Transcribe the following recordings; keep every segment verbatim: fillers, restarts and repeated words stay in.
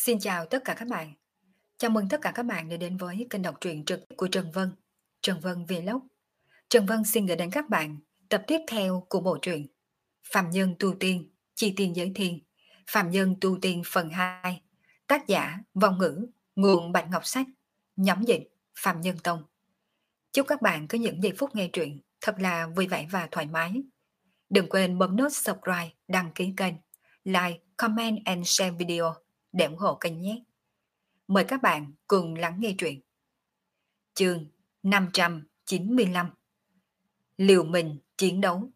Xin chào tất cả các bạn. Chào mừng tất cả các bạn đã đến với kênh đọc truyện trực của Trần Vân, Trần Vân Vlog. Trần Vân xin gửi đến các bạn tập tiếp theo của bộ truyện Phạm Nhân Tu Tiên, Chi Tiên Giới Thiên, Phạm Nhân Tu Tiên phần hai, tác giả Vong Ngữ, nguồn Bạch Ngọc Sách, nhóm dịch Phạm Nhân Tông. Chúc các bạn có những giây phút nghe truyện thật là vui vẻ và thoải mái. Đừng quên bấm nút subscribe, đăng ký kênh, like, comment and share video để ủng hộ kênh nhé. Mời các bạn cùng lắng nghe truyện. Chương năm trăm chín mươi lăm. Liều mình chiến đấu.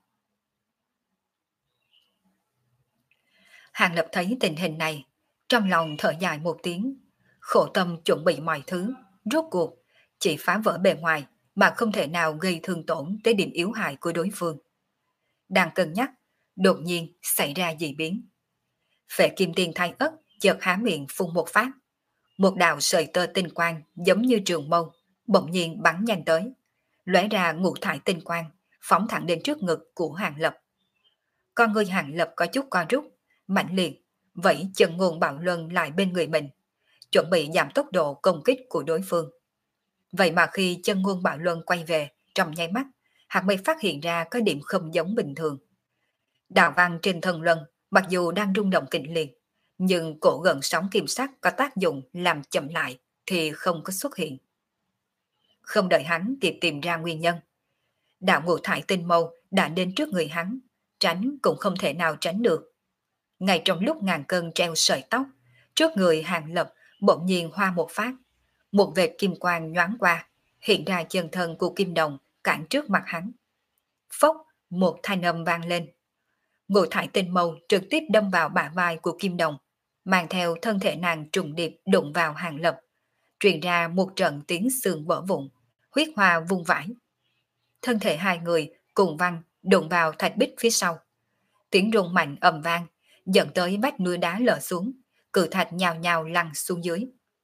Hàng Lập thấy tình hình này, trong lòng thở dài một tiếng, khổ tâm chuẩn bị mọi thứ, rốt cuộc chỉ phá vỡ bề ngoài mà không thể nào gây thương tổn tới điểm yếu hại của đối phương. Đang cân nhắc, đột nhiên xảy ra dị biến. Phệ Kim Tiên Thái Ất chợt há miệng phun một phát, một đạo sợi tơ tinh quang giống như trường mâu bỗng nhiên bắn nhanh tới, lóe ra ngũ thải tinh quang, phóng thẳng đến trước ngực của Hàng Lập. Con người Hàng Lập có chút co rút, mạnh liệt, vẫy chân ngôn bạo luân lại bên người mình, chuẩn bị giảm tốc độ công kích của đối phương. Vậy mà khi chân ngôn bạo luân quay về, trong nháy mắt, hắn mới phát hiện ra có điểm không giống bình thường. Đạo văn trên thân luân, mặc dù đang rung động kịch liệt, nhưng cổ gần sóng kim sắc có tác dụng làm chậm lại thì không có xuất hiện. Không đợi hắn kịp tìm ra nguyên nhân, đạo ngũ thải tinh mâu đã đến trước người hắn, tránh cũng không thể nào tránh được. Ngay trong lúc ngàn cân treo sợi tóc, trước người Hàng Lập bỗng nhiên hoa một phát, một vệt kim quang nhoáng qua, hiện ra chân thân của Kim Đồng cản trước mặt hắn. Phốc, một thanh âm vang lên. Ngũ thải tinh mâu trực tiếp đâm vào bả vai của Kim Đồng, mang theo thân thể nàng trùng điệp đụng vào Hàng Lập, truyền ra một trận tiếng xương vỡ vụn, huyết hoa vung vãi. Thân thể hai người cùng văng đụng vào thạch bích phía sau. Tiếng rung mạnh ầm vang, dẫn tới vách núi đá lở xuống, cự thạch nhào nhào lăn xuống dưới.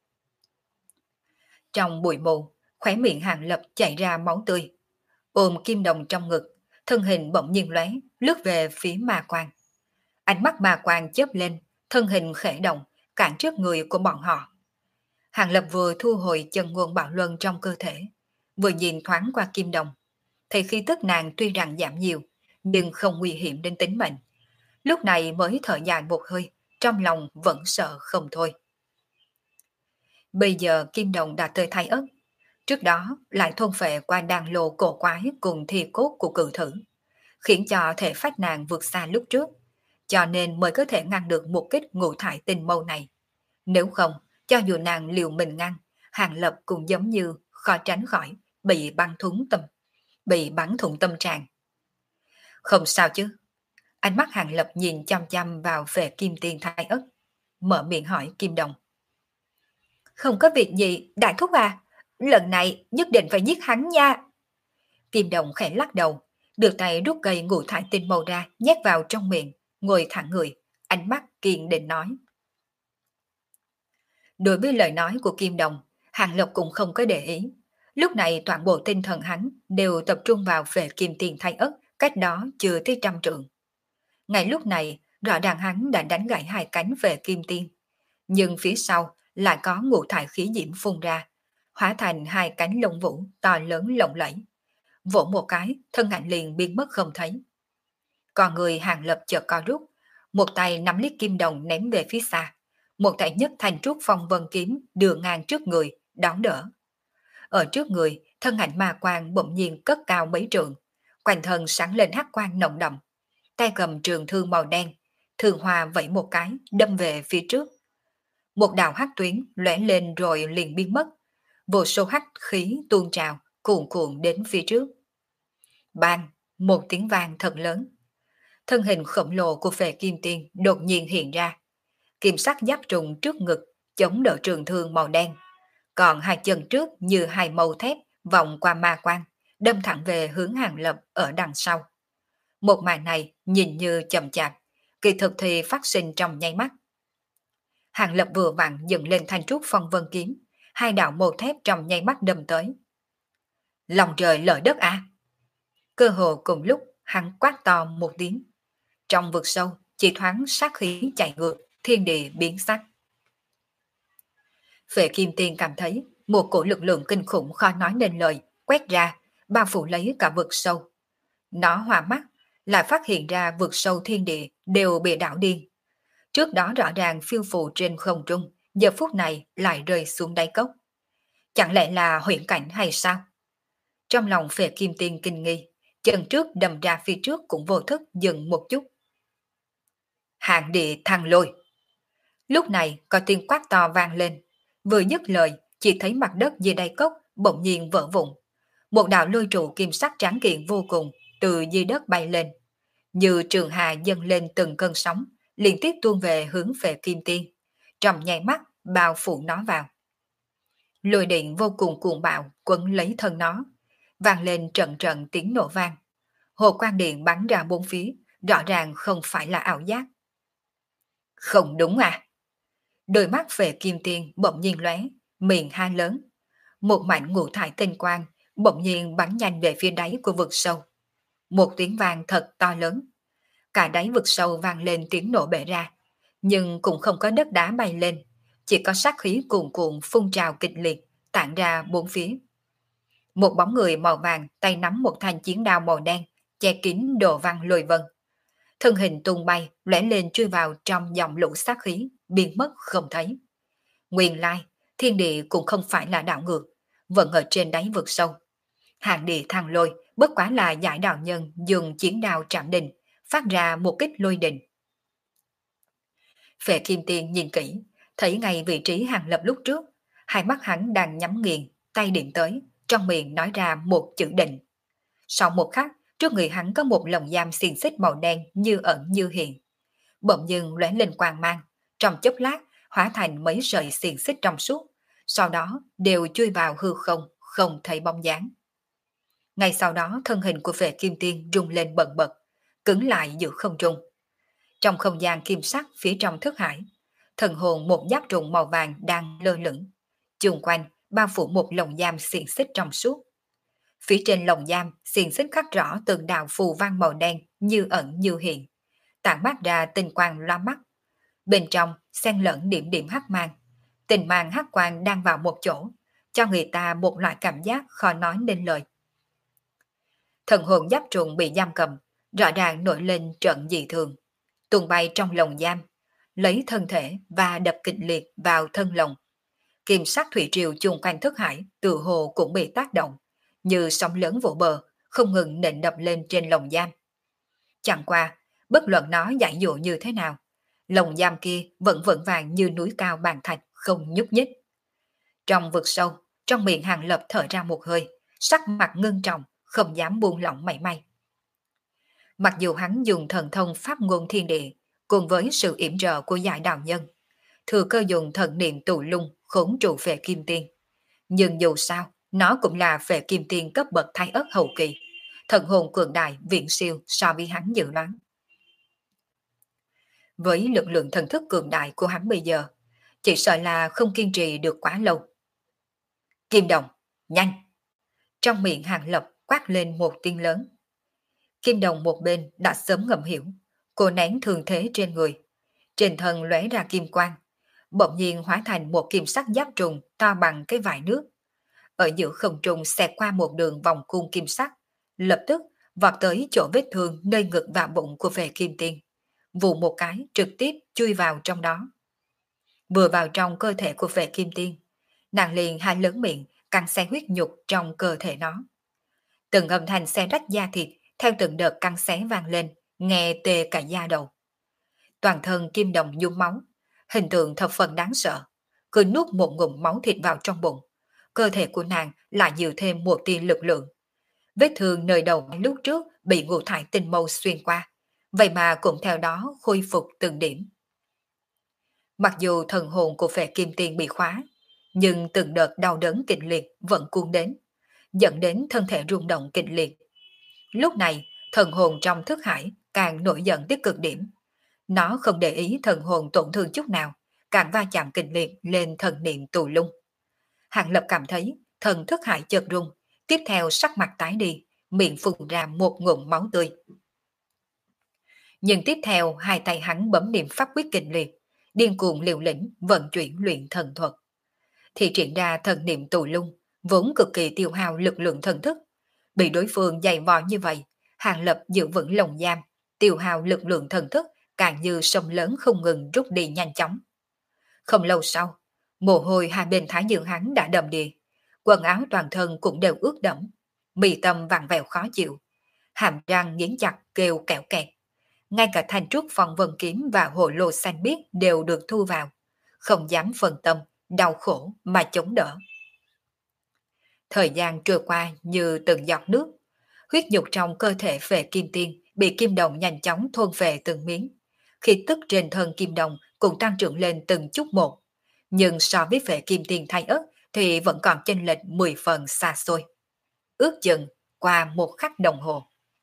Trong bụi mù, khóe miệng Hàng Lập chảy ra máu tươi, ôm Kim Đồng trong ngực, thân hình bỗng nhiên lóe, lướt về phía ma quang. Ánh mắt ma quang chớp lên, thân hình khẽ động, cản trước người của bọn họ. Hàng Lập vừa thu hồi chân ngôn bạo luân trong cơ thể, vừa nhìn thoáng qua Kim Đồng, thì khi tức nàng tuy rằng giảm nhiều, nhưng không nguy hiểm đến tính mệnh. Lúc này mới thở dài một hơi, trong lòng vẫn sợ không thôi. Bây giờ Kim Đồng đã tới Thái Ất, trước đó lại thôn phệ qua đàn lộ cổ quái cùng thi cốt của cự thử, khiến cho thể phách nàng vượt xa lúc trước, cho nên mới có thể ngăn được một kích ngũ thải tinh mâu này. Nếu không, cho dù nàng liều mình ngăn, Hàng Lập cũng giống như khó tránh khỏi bị bắn thủng tâm, bị bắn thủng tâm trạng. Không sao chứ? Ánh mắt Hàng Lập nhìn chăm chăm vào về Kim Tiên Thái Ất, mở miệng hỏi Kim Đồng. Không có việc gì, đại thúc à, lần này nhất định phải giết hắn nha. Kim Đồng khẽ lắc đầu, đưa tay rút cây ngũ thải tinh màu ra, nhét vào trong miệng, ngồi thẳng người, ánh mắt kiên định nói. Đối với lời nói của Kim Đồng, Hàng Lập cũng không có để ý. Lúc này toàn bộ tinh thần hắn đều tập trung vào về Kim Tiên Thái Ất, cách đó chưa tới trăm trượng. Ngay lúc này, rõ ràng hắn đã đánh gãy hai cánh về Kim Tiên, nhưng phía sau lại có ngũ thải khí diễm phun ra, hóa thành hai cánh lông vũ to lớn lộng lẫy. Vỗ một cái, thân ảnh liền biến mất không thấy. Còn người Hàng Lập chợt co rút, một tay nắm liếc Kim Đồng ném về phía xa, một tay nhất thành trúc phong vân kiếm đưa ngang trước người, đón đỡ. Ở trước người, thân ảnh ma quang bỗng nhiên cất cao mấy trượng, quanh thân sáng lên hắc quang nồng đậm, tay cầm trường thương màu đen, thương hoa vẫy một cái, đâm về phía trước. Một đạo hắc tuyến lóe lên rồi liền biến mất, vô số hắc khí tuôn trào, cuồn cuộn đến phía trước. Bang, một tiếng vang thật lớn. Thân hình khổng lồ của Phệ Kim Tiên đột nhiên hiện ra, kim sắc giáp trùng trước ngực chống đỡ trường thương màu đen, còn hai chân trước như hai mâu thép vòng qua ma quang, đâm thẳng về hướng Hàng Lập ở đằng sau. Một màn này nhìn như chậm chạp, kỳ thực thì phát sinh trong nháy mắt. Hàng Lập vừa vặn dựng lên thanh trúc phong vân kiếm, hai đạo mâu thép trong nháy mắt đâm tới. Lòng trời lở đất à? Cơ hồ cùng lúc hắn quát to một tiếng. Trong vực sâu chỉ thoáng sát khí chạy ngược, thiên địa biến sắc. Phệ Kim Tiên cảm thấy một cổ lực lượng kinh khủng khó nói nên lời quét ra, bao phủ lấy cả vực sâu. Nó hòa mắt, lại phát hiện ra vực sâu thiên địa đều bị đảo điên. Trước đó rõ ràng phiêu phù trên không trung, giờ phút này lại rơi xuống đáy cốc. Chẳng lẽ là huyễn cảnh hay sao? Trong lòng Phệ Kim Tiên kinh nghi, chân trước đầm ra phía trước cũng vô thức dừng một chút. Hạng địa thăng lôi. Lúc này có tiếng quát to vang lên, vừa dứt lời, chỉ thấy mặt đất dưới đáy cốc bỗng nhiên vỡ vụn. Một đạo lôi trụ kim sắc tráng kiện vô cùng từ dưới đất bay lên, như trường hà dâng lên từng cơn sóng, liên tiếp tuôn về hướng Phệ Kim Tiên, trong nháy mắt bao phủ nó vào. Lôi điện vô cùng cuồng bạo quấn lấy thân nó, vang lên trận trận tiếng nổ vang. Hồ quang điện bắn ra bốn phía, rõ ràng không phải là ảo giác. Không đúng à? Đôi mắt Phệ Kim Tiên bỗng nhiên lóe, miệng hai lớn. Một mảnh ngũ thải tinh quang bỗng nhiên bắn nhanh về phía đáy của vực sâu. Một tiếng vang thật to lớn. Cả đáy vực sâu vang lên tiếng nổ bể ra, nhưng cũng không có đất đá bay lên, chỉ có sát khí cuồn cuộn phun trào kịch liệt, tản ra bốn phía. Một bóng người màu vàng tay nắm một thanh chiến đao màu đen, che kín đồ văn lôi vân. Thân hình tung bay, lóe lên chui vào trong dòng lũ sát khí, biến mất không thấy. Nguyên lai, thiên địa cũng không phải là đảo ngược, vẫn ở trên đáy vực sâu. Hàng địa thăng lôi, bất quá là giải đạo nhân dùng chiến đao trảm đình, phát ra một kích lôi đình. Phệ Kim Tiên nhìn kỹ, thấy ngay vị trí Hàng Lập lúc trước, hai mắt hắn đang nhắm nghiền, tay điểm tới, trong miệng nói ra một chữ định. Sau một khắc, trước người hắn có một lồng giam xiềng xích màu đen như ẩn như hiện. Bỗng dưng lóe lên quang mang, trong chốc lát hóa thành mấy sợi xiềng xích trong suốt, sau đó đều chui vào hư không, không thấy bóng dáng. Ngay sau đó thân hình của Phệ Kim Tiên rung lên bần bật, cứng lại giữa không trung. Trong không gian kim sắc phía trong thức hải, thần hồn một giáp trùng màu vàng đang lơ lửng, chung quanh bao phủ một lồng giam xiềng xích trong suốt. Phía trên lồng giam xiềng xích khắc rõ từng đạo phù văn màu đen như ẩn như hiện, tản mát ra tinh quang loa mắt. Bên trong xen lẫn điểm điểm hắc mang, tình mang hắc quang đang vào một chỗ, cho người ta một loại cảm giác khó nói nên lời. Thần hồn giáp trùng bị giam cầm, rõ ràng nổi lên trận dị thường, tuôn bay trong lồng giam, lấy thân thể và đập kịch liệt vào thân lồng. Kim sắc thủy triều chung quanh thức hải tự hồ cũng bị tác động, như sóng lớn vỗ bờ, không ngừng nện đập lên trên lồng giam. Chẳng qua, bất luận nó giải dụ như thế nào, lồng giam kia vẫn vững vàng như núi cao bàn thạch, không nhúc nhích. Trong vực sâu, trong miệng Hàng Lập thở ra một hơi, sắc mặt ngưng trọng, không dám buông lỏng mảy may. Mặc dù hắn dùng thần thông pháp ngôn thiên địa, cùng với sự yểm trợ của giải đạo nhân, thừa cơ dùng thần niệm tụ lung khốn trụ Phệ Kim Tiên, nhưng dù sao, nó cũng là Phệ Kim Tiên cấp bậc thái ất hậu kỳ, thần hồn cường đại viễn siêu so với hắn dự đoán. Với lực lượng thần thức cường đại của hắn bây giờ, chỉ sợ là không kiên trì được quá lâu. Kim Đồng, nhanh! Trong miệng Hàng Lập quát lên một tiếng lớn. Kim Đồng một bên đã sớm ngầm hiểu, cô nén thường thế trên người, trên thân lóe ra kim quang, bỗng nhiên hóa thành một kim sắc giáp trùng to bằng cái vải nước. Ở giữa không trung xẹt qua một đường vòng cung kim sắc, lập tức vọt tới chỗ vết thương nơi ngực và bụng của Phệ Kim Tiên, vù một cái trực tiếp chui vào trong đó. Vừa vào trong cơ thể của Phệ Kim Tiên, nàng liền hai lớn miệng cắn xé huyết nhục trong cơ thể nó. Từng âm thanh xé rách da thịt theo từng đợt cắn xé vang lên, nghe tê cả da đầu. Toàn thân Kim Đồng nhuốm máu, hình tượng thập phần đáng sợ, cứ nuốt một ngụm máu thịt vào trong bụng, cơ thể của nàng lại nhiều thêm một tia lực lượng. Vết thương nơi đầu lúc trước bị ngũ thải tinh mâu xuyên qua, vậy mà cũng theo đó khôi phục từng điểm. Mặc dù thần hồn của Phệ Kim Tiên bị khóa, nhưng từng đợt đau đớn kịch liệt vẫn cuốn đến, dẫn đến thân thể rung động kịch liệt. Lúc này, thần hồn trong thức hải càng nổi giận tới cực điểm. Nó không để ý thần hồn tổn thương chút nào, càng va chạm kịch liệt lên thần niệm tù lung. Hàng Lập cảm thấy thần thức hải chợt rung, tiếp theo sắc mặt tái đi, miệng phun ra một ngụm máu tươi. Nhưng tiếp theo hai tay hắn bấm niệm pháp quyết kịch liệt, điên cuồng liều lĩnh vận chuyển luyện thần thuật. thì triển ra thần niệm tù lung, vốn cực kỳ tiêu hao lực lượng thần thức. Bị đối phương dày vò như vậy, Hàng Lập giữ vững lồng giam, tiêu hao lực lượng thần thức càng như sông lớn không ngừng rút đi nhanh chóng. Không lâu sau, mồ hôi hai bên thái dương hắn đã đầm đìa, quần áo toàn thân cũng đều ướt đẫm, mì tâm vặn vẹo khó chịu, hàm răng nghiến chặt kêu kẹo kẹt. Ngay cả thanh trúc phong vân kiếm và hồ lô xanh biếc đều được thu vào, không dám phân tâm, đau khổ mà chống đỡ. Thời gian trôi qua như từng giọt nước, huyết nhục trong cơ thể Phệ Kim Tiên bị kim đồng nhanh chóng thôn phệ từng miếng. Khi tức trên thân kim đồng cũng tăng trưởng lên từng chút một, nhưng so với Phệ Kim Tiên thay ớt thì vẫn còn chênh lệch mười phần xa xôi. Ước chừng qua một khắc đồng hồ.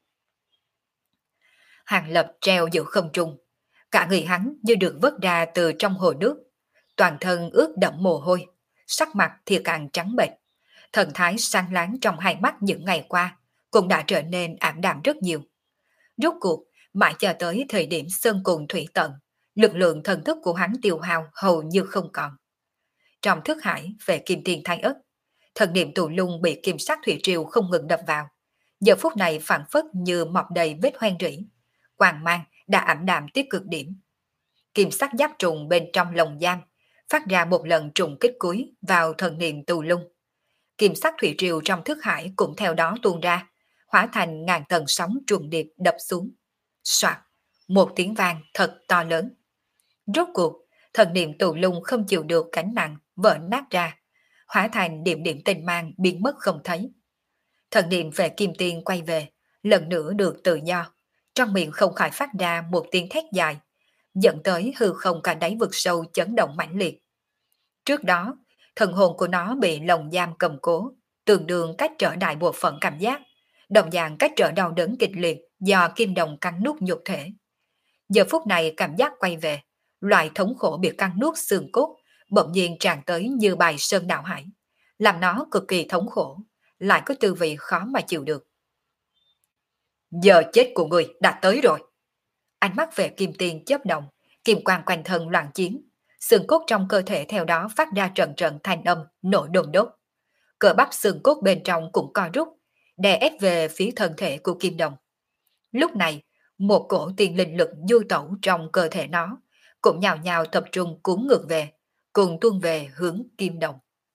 Hàng Lập treo giữa không trung, cả người hắn như được vớt ra từ trong hồ nước, toàn thân ướt đẫm mồ hôi, sắc mặt thì càng trắng bệch, thần thái sáng láng trong hai mắt những ngày qua cũng đã trở nên ảm đạm rất nhiều. Rốt cuộc, mãi cho tới thời điểm sơn cùng thủy tận, lực lượng thần thức của hắn tiêu hao hầu như không còn. Trong thức hải về kim tiền thay ất, thần niệm tù lung bị kim sắc thủy triều không ngừng đập vào, giờ phút này phản phất như mọc đầy vết hoen rỉ, quang mang đã ảm đạm tới cực điểm. Kim sắc giáp trùng bên trong lồng giam phát ra một lần trùng kích cuối vào thần niệm tù lung. Kim sắc thủy triều trong thức hải cũng theo đó tuôn ra, hóa thành ngàn tầng sóng trùng điệp đập xuống. Soạt, một tiếng vang thật to lớn. Rốt cuộc, thần niệm tù lung không chịu được cánh nặng, vỡ nát ra, hóa thành điểm điểm tinh mang biến mất không thấy. Thần niệm về kim tiên quay về, lần nữa được tự do, trong miệng không khỏi phát ra một tiếng thét dài, dẫn tới hư không cả đáy vực sâu chấn động mãnh liệt. Trước đó, thần hồn của nó bị lồng giam cầm cố, tương đương cách trở đại bộ phận cảm giác, đồng dạng cách trở đau đớn kịch liệt do kim đồng cắn nuốt nhục thể. Giờ phút này cảm giác quay về, loại thống khổ bị cắn nuốt xương cốt, bỗng nhiên tràn tới như bài sơn đảo hải, làm nó cực kỳ thống khổ, lại có tư vị khó mà chịu được. Giờ chết của người đã tới rồi. Ánh mắt về kim tiên chớp động, kim quang quanh thân loạn chiến, xương cốt trong cơ thể theo đó phát ra trận trận thanh âm nổ đồn đốt. Cơ bắp xương cốt bên trong cũng co rút, đè ép về phía thân thể của kim đồng. Lúc này, một cổ tiền linh lực du tẩu trong cơ thể nó, cũng nhào nhào tập trung cuốn ngược về, cùng tuôn về hướng kim đồng.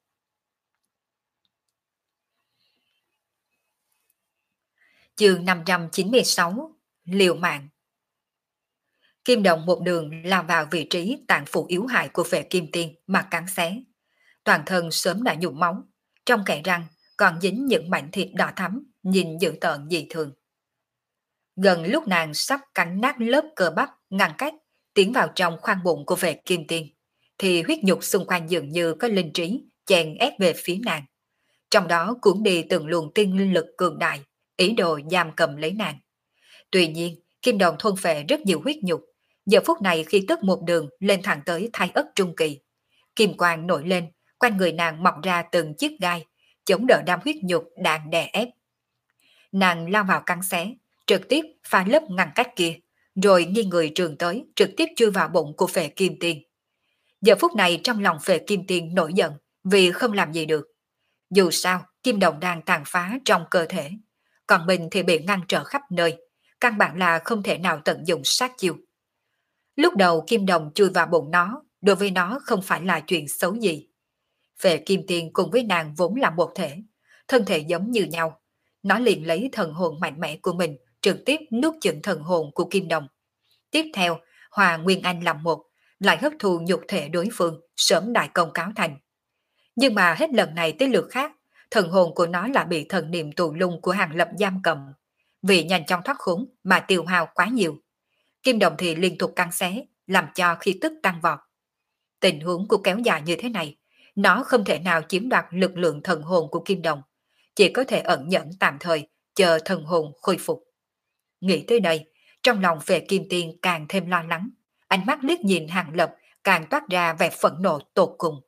Chương năm trăm chín mươi sáu, Liều mạng. Kim đồng một đường lao vào vị trí tạng phủ yếu hại của Phệ Kim Tiên mà cắn xé. Toàn thân sớm đã nhuộm máu, trong kẽ răng còn dính những mảnh thịt đỏ thắm, nhìn dữ tợn dị thường. Gần lúc nàng sắp cắn nát lớp cơ bắp ngăn cách tiến vào trong khoang bụng của Phệ Kim Tiên, thì huyết nhục xung quanh dường như có linh trí chèn ép về phía nàng. Trong đó cuốn đi từng luồng tiên linh lực cường đại, ý đồ giam cầm lấy nàng. Tuy nhiên, kim đồng thôn phệ rất nhiều huyết nhục, giờ phút này khi tức một đường lên thẳng tới thai ất trung kỳ. Kim quang nổi lên, quanh người nàng mọc ra từng chiếc gai, chống đỡ đám huyết nhục đang đè ép. Nàng lao vào cắn xé, trực tiếp phá lớp ngăn cách kia, rồi nghiêng người trường tới, trực tiếp chui vào bụng của Phệ Kim Tiên. Giờ phút này trong lòng Phệ Kim Tiên nổi giận vì không làm gì được. Dù sao, kim đồng đang tàn phá trong cơ thể, còn mình thì bị ngăn trở khắp nơi, căn bản là không thể nào tận dụng sát chiêu. Lúc đầu kim đồng chui vào bụng nó, đối với nó không phải là chuyện xấu gì. Phệ Kim Tiên cùng với nàng vốn là một thể, thân thể giống như nhau. Nó liền lấy thần hồn mạnh mẽ của mình trực tiếp nuốt chửng thần hồn của kim đồng. Tiếp theo, hòa Nguyên Anh làm một, lại hấp thu nhục thể đối phương, sớm đại công cáo thành. Nhưng mà hết lần này tới lượt khác, thần hồn của nó là bị thần niệm tù lung của Hàng Lập giam cầm. Vì nhanh chóng thoát khốn mà tiêu hao quá nhiều. Kim đồng thì liên tục cắn xé, làm cho khí tức tăng vọt. Tình huống của kéo dài như thế này, nó không thể nào chiếm đoạt lực lượng thần hồn của kim đồng, chỉ có thể ẩn nhẫn tạm thời, chờ thần hồn khôi phục. Nghĩ tới đây, trong lòng Phệ Kim Tiên càng thêm lo lắng, ánh mắt liếc nhìn Hàng Lập càng toát ra vẻ phẫn nộ tột cùng.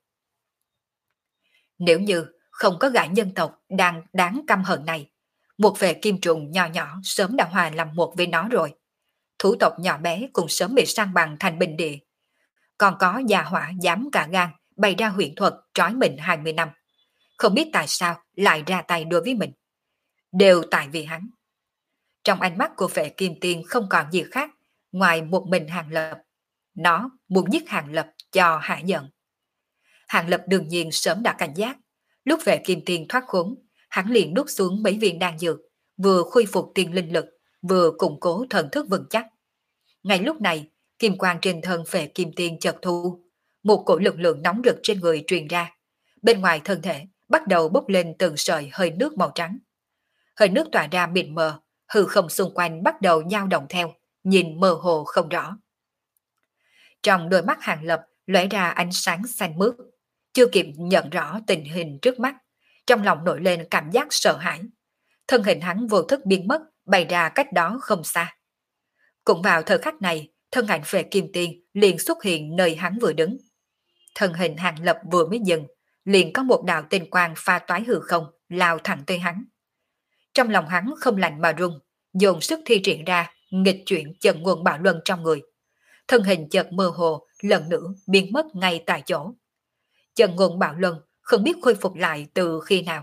Nếu như không có gã nhân tộc đang đáng căm hận này, một Phệ Kim Trùng nhỏ nhỏ sớm đã hòa làm một với nó rồi. Thủ tộc nhỏ bé cũng sớm bị sang bằng thành bình địa. Còn có già hỏa dám cả gan bày ra huyền thuật trói mình hai mươi năm. Không biết tại sao lại ra tay đối với mình. Đều tại vì hắn. Trong ánh mắt của Phệ Kim Tiên không còn gì khác ngoài một mình Hàng Lập. Nó muốn giết Hàng Lập cho hạ giận. Hàng Lập đương nhiên sớm đã cảnh giác. Lúc Phệ Kim Tiên thoát khốn, hắn liền đút xuống mấy viên đan dược, vừa khôi phục tiên linh lực, vừa củng cố thần thức vững chắc. Ngay lúc này, kim quang trên thân Phệ Kim Tiên chợt thu, một cổ lực lượng nóng rực trên người truyền ra. Bên ngoài thân thể bắt đầu bốc lên từng sợi hơi nước màu trắng. Hơi nước tỏa ra mịn mờ, hư không xung quanh bắt đầu dao động theo, nhìn mơ hồ không rõ. Trong đôi mắt Hàng Lập lóe ra ánh sáng xanh mướt, chưa kịp nhận rõ tình hình trước mắt, trong lòng nổi lên cảm giác sợ hãi. Thân hình hắn vô thức biến mất, bày ra cách đó không xa. Cũng vào thời khắc này, thân ảnh Phệ Kim Tiên liền xuất hiện nơi hắn vừa đứng. Thân hình Hàng Lập vừa mới dừng, liền có một đạo tinh quang pha toái hư không lao thẳng tới hắn. Trong lòng hắn không lạnh mà run, dồn sức thi triển ra, nghịch chuyển chân nguồn bạo luân trong người. Thân hình chợt mơ hồ, lần nữa biến mất ngay tại chỗ. Chân nguồn bạo luân không biết khôi phục lại từ khi nào.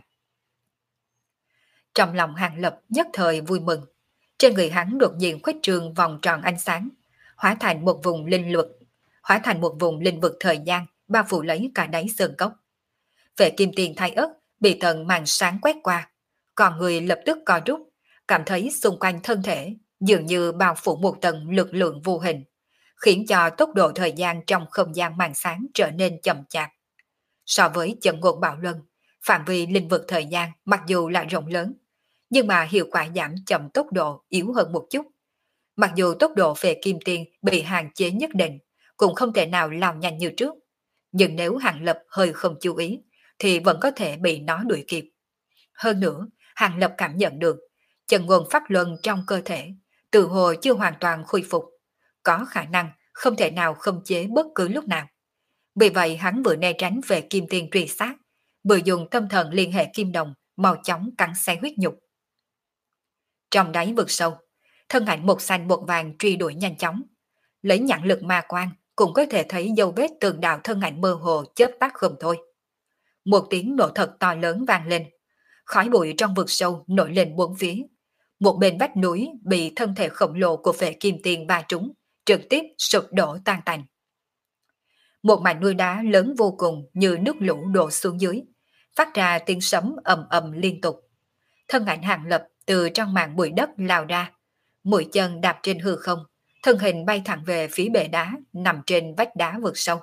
Trong lòng Hàng Lập nhất thời vui mừng. Trên người hắn đột nhiên khuếch trương vòng tròn ánh sáng, hóa thành một vùng linh lực, hóa thành một vùng linh vực thời gian bao phủ lấy cả đáy sơn cốc. Phệ Kim Tiên thay ớt bị tầng màn sáng quét qua, còn người lập tức co rút, cảm thấy xung quanh thân thể dường như bao phủ một tầng lực lượng vô hình, khiến cho tốc độ thời gian trong không gian màn sáng trở nên chậm chạp. So với chân ngôn bạo luân, phạm vi linh vực thời gian mặc dù là rộng lớn, nhưng mà hiệu quả giảm chậm tốc độ yếu hơn một chút. Mặc dù tốc độ Phệ Kim Tiên bị hạn chế nhất định, cũng không thể nào lao nhanh như trước, nhưng nếu Hàng Lập hơi không chú ý, thì vẫn có thể bị nó đuổi kịp. Hơn nữa, Hàng Lập cảm nhận được, chân nguồn pháp luân trong cơ thể, từ hồ chưa hoàn toàn khôi phục, có khả năng không thể nào khống chế bất cứ lúc nào. Vì vậy hắn vừa né tránh về Kim Tiên truy sát, vừa dùng tâm thần liên hệ kim đồng, mau chóng cắn xé huyết nhục. Trong đáy vực sâu, thân ảnh một xanh một vàng truy đuổi nhanh chóng. Lấy nhãn lực ma quan, cũng có thể thấy dấu vết từng đạo thân ảnh mơ hồ chớp tắt không thôi. Một tiếng nổ thật to lớn vang lên. Khói bụi trong vực sâu nổi lên bốn phía. Một bên vách núi bị thân thể khổng lồ của Phệ Kim Tiên va trúng, trực tiếp sụp đổ tan tành. Một mảnh núi đá lớn vô cùng như nước lũ đổ xuống dưới, phát ra tiếng sấm ầm ầm liên tục. Thân ảnh Hàng Lập từ trong màn bụi đất lao ra, mũi chân đạp trên hư không, thân hình bay thẳng về phía bệ đá nằm trên vách đá vực sâu.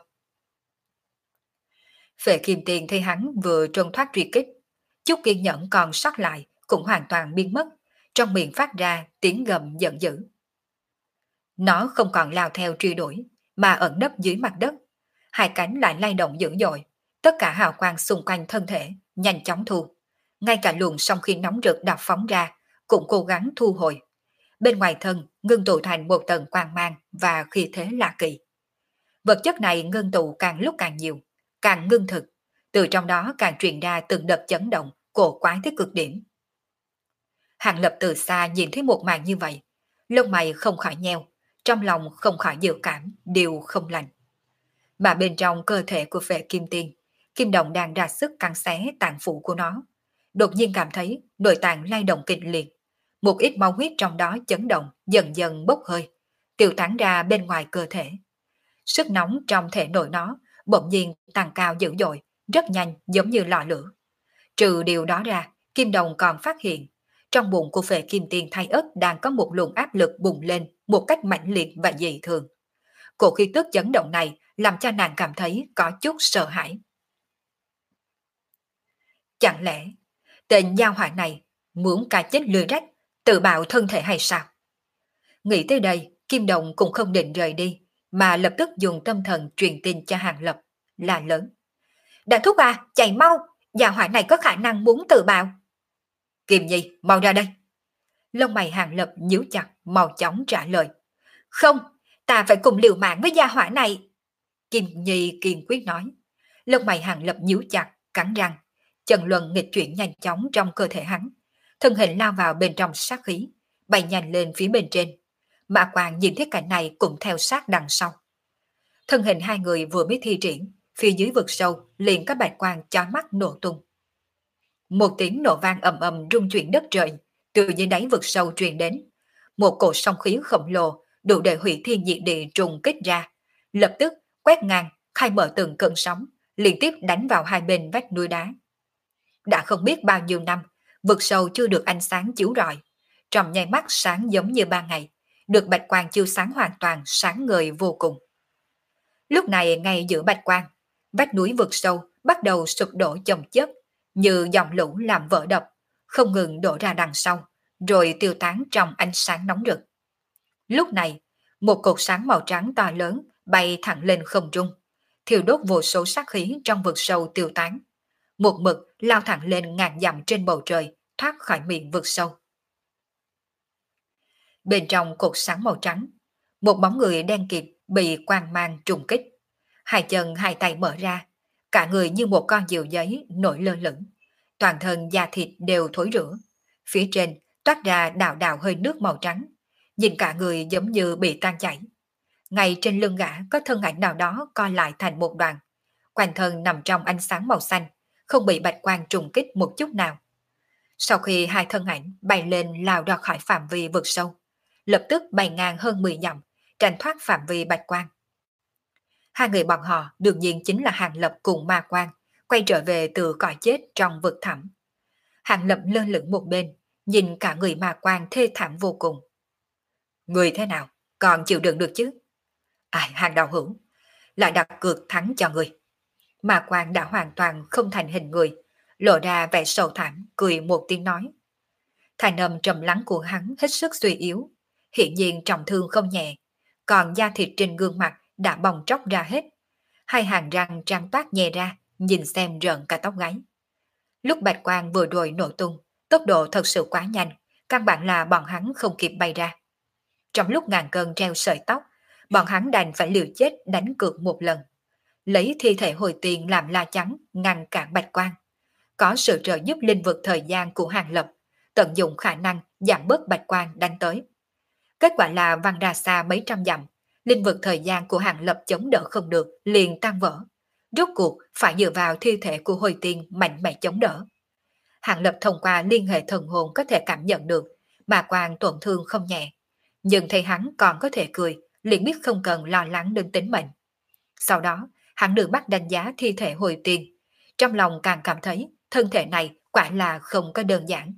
Phệ Kim Tiên thấy hắn vừa trốn thoát truy kích, chút kiên nhẫn còn sót lại cũng hoàn toàn biến mất, trong miệng phát ra tiếng gầm giận dữ. Nó không còn lao theo truy đuổi, mà ẩn nấp dưới mặt đất, hai cánh lại lay động dữ dội, tất cả hào quang xung quanh thân thể nhanh chóng thu, ngay cả luồng sóng khí nóng rực đập phóng ra cũng cố gắng thu hồi. Bên ngoài thân ngưng tụ thành một tầng quang mang và khí thế lạ kỳ. Vật chất này ngưng tụ càng lúc càng nhiều, càng ngưng thực, từ trong đó càng truyền ra từng đợt chấn động cổ quái tới cực điểm. Hàng Lập từ xa nhìn thấy một màn như vậy, lông mày không khỏi nheo, trong lòng không khỏi dự cảm điều không lành. Mà bên trong cơ thể của Phệ Kim Tiên, kim đồng đang ra sức cắn xé tạng phủ của nó, đột nhiên cảm thấy nội tạng lay động kịch liệt, một ít máu huyết trong đó chấn động dần dần bốc hơi, tiêu tán ra bên ngoài cơ thể. Sức nóng trong thể nội nó bỗng nhiên tăng cao dữ dội, rất nhanh giống như lò lửa. Trừ điều đó ra, kim đồng còn phát hiện trong bụng của Phệ Kim Tiên thay ớt đang có một luồng áp lực bùng lên một cách mãnh liệt và dị thường. Cổ khí tức chấn động này làm cho nàng cảm thấy có chút sợ hãi. Chẳng lẽ tên gia hỏa này muốn cả chết lười rách, tự bạo thân thể hay sao? Nghĩ tới đây, kim đồng cũng không định rời đi, mà lập tức dùng tâm thần truyền tin cho Hàng Lập, là lớn. Đại thúc à, chạy mau, gia hỏa này có khả năng muốn tự bạo. Kim Nhi, mau ra đây. Lông mày Hàng Lập nhíu chặt, mau chóng trả lời. Không, ta phải cùng liều mạng với gia hỏa này. Kim Nhi kiên quyết nói. Lông mày Hàng Lập nhíu chặt, cắn răng. Trần Luân nghịch chuyển nhanh chóng trong cơ thể hắn. Thân hình lao vào bên trong sát khí, bay nhanh lên phía bên trên. Mã Quang nhìn thấy cảnh này cũng theo sát đằng sau. Thân hình hai người vừa mới thi triển, phía dưới vực sâu liền có bạch quang chói mắt nổ tung. Một tiếng nổ vang ầm ầm rung chuyển đất trời, từ dưới đáy vực sâu truyền đến. Một cổ sóng khí khổng lồ đủ để hủy thiên diệt địa trùng kích ra, lập tức quét ngang, khai mở từng cơn sóng, liên tiếp đánh vào hai bên vách núi đá. Đã không biết bao nhiêu năm, vực sâu chưa được ánh sáng chiếu rọi, trong nháy mắt sáng giống như ban ngày, được bạch quang chiếu sáng hoàn toàn, sáng ngời vô cùng. Lúc này ngay giữa bạch quang, vách núi vực sâu bắt đầu sụp đổ chồng chất, như dòng lũ làm vỡ đập, không ngừng đổ ra đằng sau, rồi tiêu tán trong ánh sáng nóng rực. Lúc này, một cột sáng màu trắng to lớn bay thẳng lên không trung, thiêu đốt vô số sát khí trong vực sâu tiêu tán. Một mực lao thẳng lên ngàn dặm trên bầu trời, thoát khỏi miệng vực sâu. Bên trong cột sáng màu trắng, một bóng người đen kịt bị quang mang trùng kích. Hai chân hai tay mở ra, cả người như một con diều giấy nổi lơ lửng. Toàn thân da thịt đều thối rữa. Phía trên toát ra đạo đạo hơi nước màu trắng, nhìn cả người giống như bị tan chảy. Ngay trên lưng gã có thân ảnh nào đó co lại thành một đoàn, quanh thân nằm trong ánh sáng màu xanh, không bị bạch quang trùng kích một chút nào. Sau khi hai thân ảnh bay lên lao ra khỏi phạm vi vực sâu, lập tức bay ngang hơn mười dặm, tránh thoát phạm vi bạch quang. Hai người bọn họ đương nhiên chính là Hàng Lập cùng Ma Quang, quay trở về từ cõi chết trong vực thẳm. Hàng Lập lơ lửng một bên, nhìn cả người Ma Quang thê thảm vô cùng. Người thế nào, còn chịu đựng được chứ? Ai, Hàng đạo hữu, lại đặt cược thắng cho người. Ma Quang đã hoàn toàn không thành hình người, lộ ra vẻ sầu thảm, cười một tiếng nói. Thanh âm trầm lắng của hắn hết sức suy yếu, hiện nhiên trọng thương không nhẹ, còn da thịt trên gương mặt đã bong tróc ra hết. Hai hàng răng trắng toát nhè ra, nhìn xem rợn cả tóc gáy. Lúc bạch quang vừa rồi nổ tung, tốc độ thật sự quá nhanh, căn bản là bọn hắn không kịp bay ra. Trong lúc ngàn cân treo sợi tóc, bọn hắn đành phải liều chết đánh cược một lần, lấy thi thể hồi tiền làm la chắn ngăn cản bạch quang. Có sự trợ giúp linh vực thời gian của Hàng Lập, tận dụng khả năng giảm bớt bạch quang đánh tới. Kết quả là văng ra xa mấy trăm dặm, linh vực thời gian của Hàng Lập chống đỡ không được, liền tan vỡ. Rốt cuộc phải dựa vào thi thể của hồi tiên mạnh mẽ chống đỡ. Hàng Lập thông qua liên hệ thần hồn có thể cảm nhận được mà quang tổn thương không nhẹ, nhưng thấy hắn còn có thể cười, liền biết không cần lo lắng đến tính mệnh. Sau đó, hắn đưa mắt đánh giá thi thể hồi tiên, trong lòng càng cảm thấy thân thể này quả là không có đơn giản.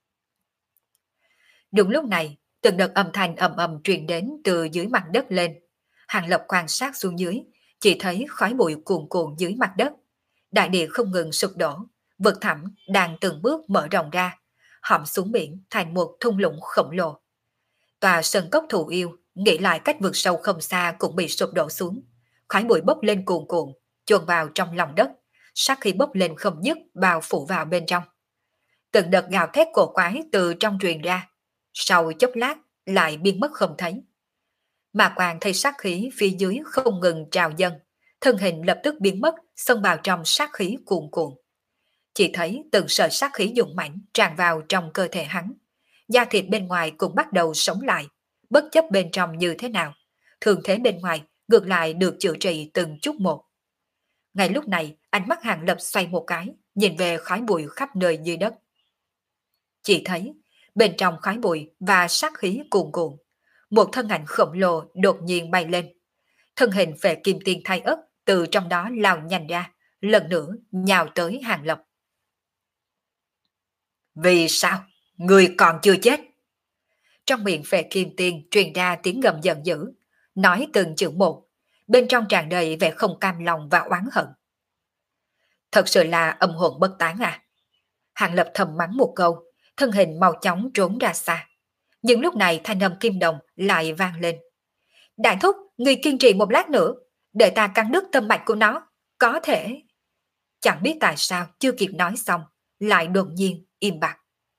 Đúng lúc này, từng đợt âm thanh ầm ầm truyền đến từ dưới mặt đất lên. Hàng Lập quan sát xuống dưới, chỉ thấy khói bụi cuồn cuộn dưới mặt đất. Đại địa không ngừng sụp đổ, vực thẳm đang từng bước mở rộng ra, hõm xuống biển thành một thung lũng khổng lồ. Tòa sơn cốc thù yêu, nghĩ lại cách vực sâu không xa cũng bị sụp đổ xuống. Khói bụi bốc lên cuồn cuộn, chôn vào trong lòng đất, sát khí bốc lên không dứt bao phủ vào bên trong. Từng đợt gào thét cổ quái từ trong truyền ra, sau chốc lát lại biến mất không thấy. Mà Quang thấy sát khí phía dưới không ngừng trào dâng, thân hình lập tức biến mất, xông vào trong sát khí cuồn cuộn. Chỉ thấy từng sợi sát khí dũng mãnh tràn vào trong cơ thể hắn, da thịt bên ngoài cũng bắt đầu sống lại, bất chấp bên trong như thế nào, thường thế bên ngoài ngược lại được chữa trị từng chút một. Ngay lúc này, ánh mắt Hàng Lập xoay một cái, nhìn về khói bụi khắp nơi dưới đất. Chỉ thấy bên trong khói bụi và sát khí cuồn cuộn, một thân ảnh khổng lồ đột nhiên bay lên. Thân hình về kim tiên thay ất từ trong đó lao nhanh ra, lần nữa nhào tới Hàng Lập. Vì sao? Người còn chưa chết? Trong miệng về kim tiên truyền ra tiếng gầm giận dữ, nói từng chữ một, bên trong tràn đầy vẻ không cam lòng và oán hận. Thật sự là âm hồn bất tán à? Hàng Lập thầm mắng một câu, thân hình mau chóng trốn ra xa. Nhưng lúc này thanh âm kim đồng lại vang lên. Đại thúc, người kiên trì một lát nữa, để ta cắn đứt tâm mạch của nó, có thể... Chẳng biết tại sao chưa kịp nói xong, lại đột nhiên im bặt.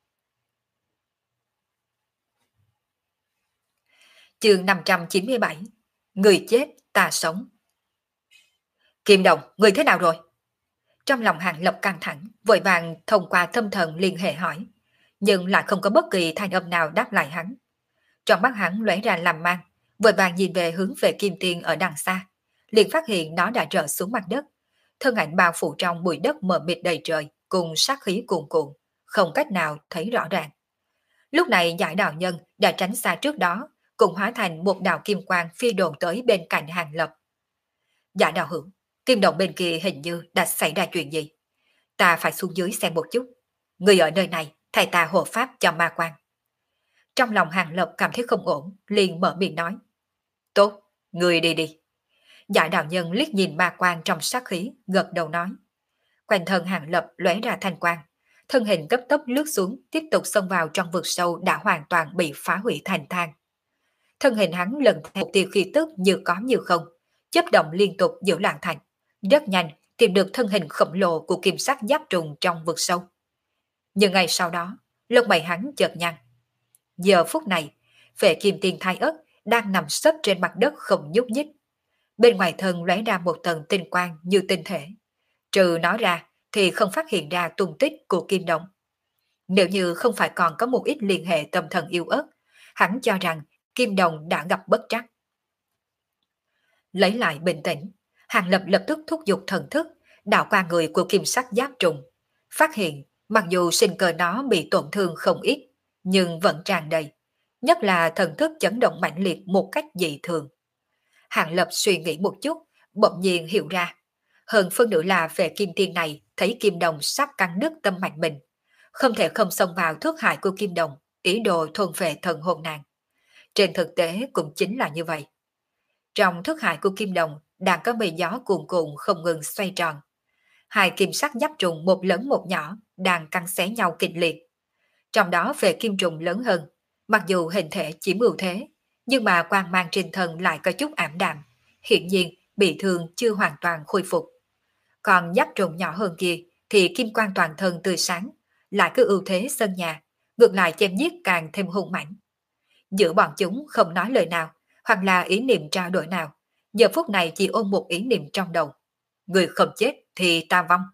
Chương năm trăm chín mươi bảy. Người chết ta sống. Kim đồng, người thế nào rồi? Trong lòng Hàng Lập căng thẳng, vội vàng thông qua thâm thần liên hệ hỏi, nhưng lại không có bất kỳ thanh âm nào đáp lại hắn. Trong mắt hắn lóe ra làm mang, vội vàng nhìn về hướng về kim tiên ở đằng xa, liền phát hiện nó đã rơi xuống mặt đất, thân ảnh bao phủ trong bụi đất mờ mịt đầy trời, cùng sát khí cuồn cuộn, không cách nào thấy rõ ràng. Lúc này giải đạo nhân đã tránh xa trước đó, cũng hóa thành một đạo kim quang phi độn tới bên cạnh Hàng Lập. Giải đạo hữu, kim đồng bên kia hình như đã xảy ra chuyện gì? Ta phải xuống dưới xem một chút. Người ở nơi này, thầy ta hộ pháp cho ma quan. Trong lòng Hàng Lập cảm thấy không ổn, liền mở miệng nói. Tốt, người đi đi. Giải đạo nhân liếc nhìn ma quan trong sát khí, gật đầu nói. Quanh thân Hàng Lập lóe ra thanh quang, thân hình cấp tốc lướt xuống, tiếp tục xông vào trong vực sâu đã hoàn toàn bị phá hủy thành than. Thân hình hắn lần theo tiêu khí tức như có như không, chớp động liên tục giữa loạn thành, rất nhanh tìm được thân hình khổng lồ của kim sắc giáp trùng trong vực sâu. Nhưng ngày sau đó, lông mày hắn chợt nhăn. Giờ phút này, Phệ Kim Tiên Thai Ất đang nằm sấp trên mặt đất không nhúc nhích. Bên ngoài thân lóe ra một tầng tinh quang như tinh thể. Trừ nó ra thì không phát hiện ra tung tích của Kim Đồng. Nếu như không phải còn có một ít liên hệ tâm thần yêu ớt, hắn cho rằng Kim Đồng đã gặp bất trắc. Lấy lại bình tĩnh, Hàng Lập lập tức thúc giục thần thức, đảo qua người của kim sắc giáp trùng. Phát hiện, mặc dù sinh cơ nó bị tổn thương không ít, nhưng vẫn tràn đầy. Nhất là thần thức chấn động mãnh liệt một cách dị thường. Hàng Lập suy nghĩ một chút, bỗng nhiên hiểu ra. Hơn phân nửa là về kim tiên này thấy Kim Đồng sắp cắn đứt tâm mạch mình. Không thể không xông vào thuốc hại của Kim Đồng, ý đồ thôn phệ thần hồn nàng. Trên thực tế cũng chính là như vậy. Trong thức hại của Kim Đồng đang có mây gió cuồn cuộn không ngừng xoay tròn. Hai kim sắc giáp trùng một lớn một nhỏ đang cắn xé nhau kịch liệt. Trong đó về kim trùng lớn hơn, mặc dù hình thể chiếm ưu thế, nhưng mà quang mang trên thân lại có chút ảm đạm, hiển nhiên bị thương chưa hoàn toàn khôi phục. Còn giáp trùng nhỏ hơn kia thì kim quang toàn thân tươi sáng, lại cứ ưu thế sân nhà, ngược lại chém giết càng thêm hung mãnh. Giữa bọn chúng không nói lời nào, hoặc là ý niệm trao đổi nào, giờ phút này chỉ ôm một ý niệm trong đầu. Người không chết thì ta vong.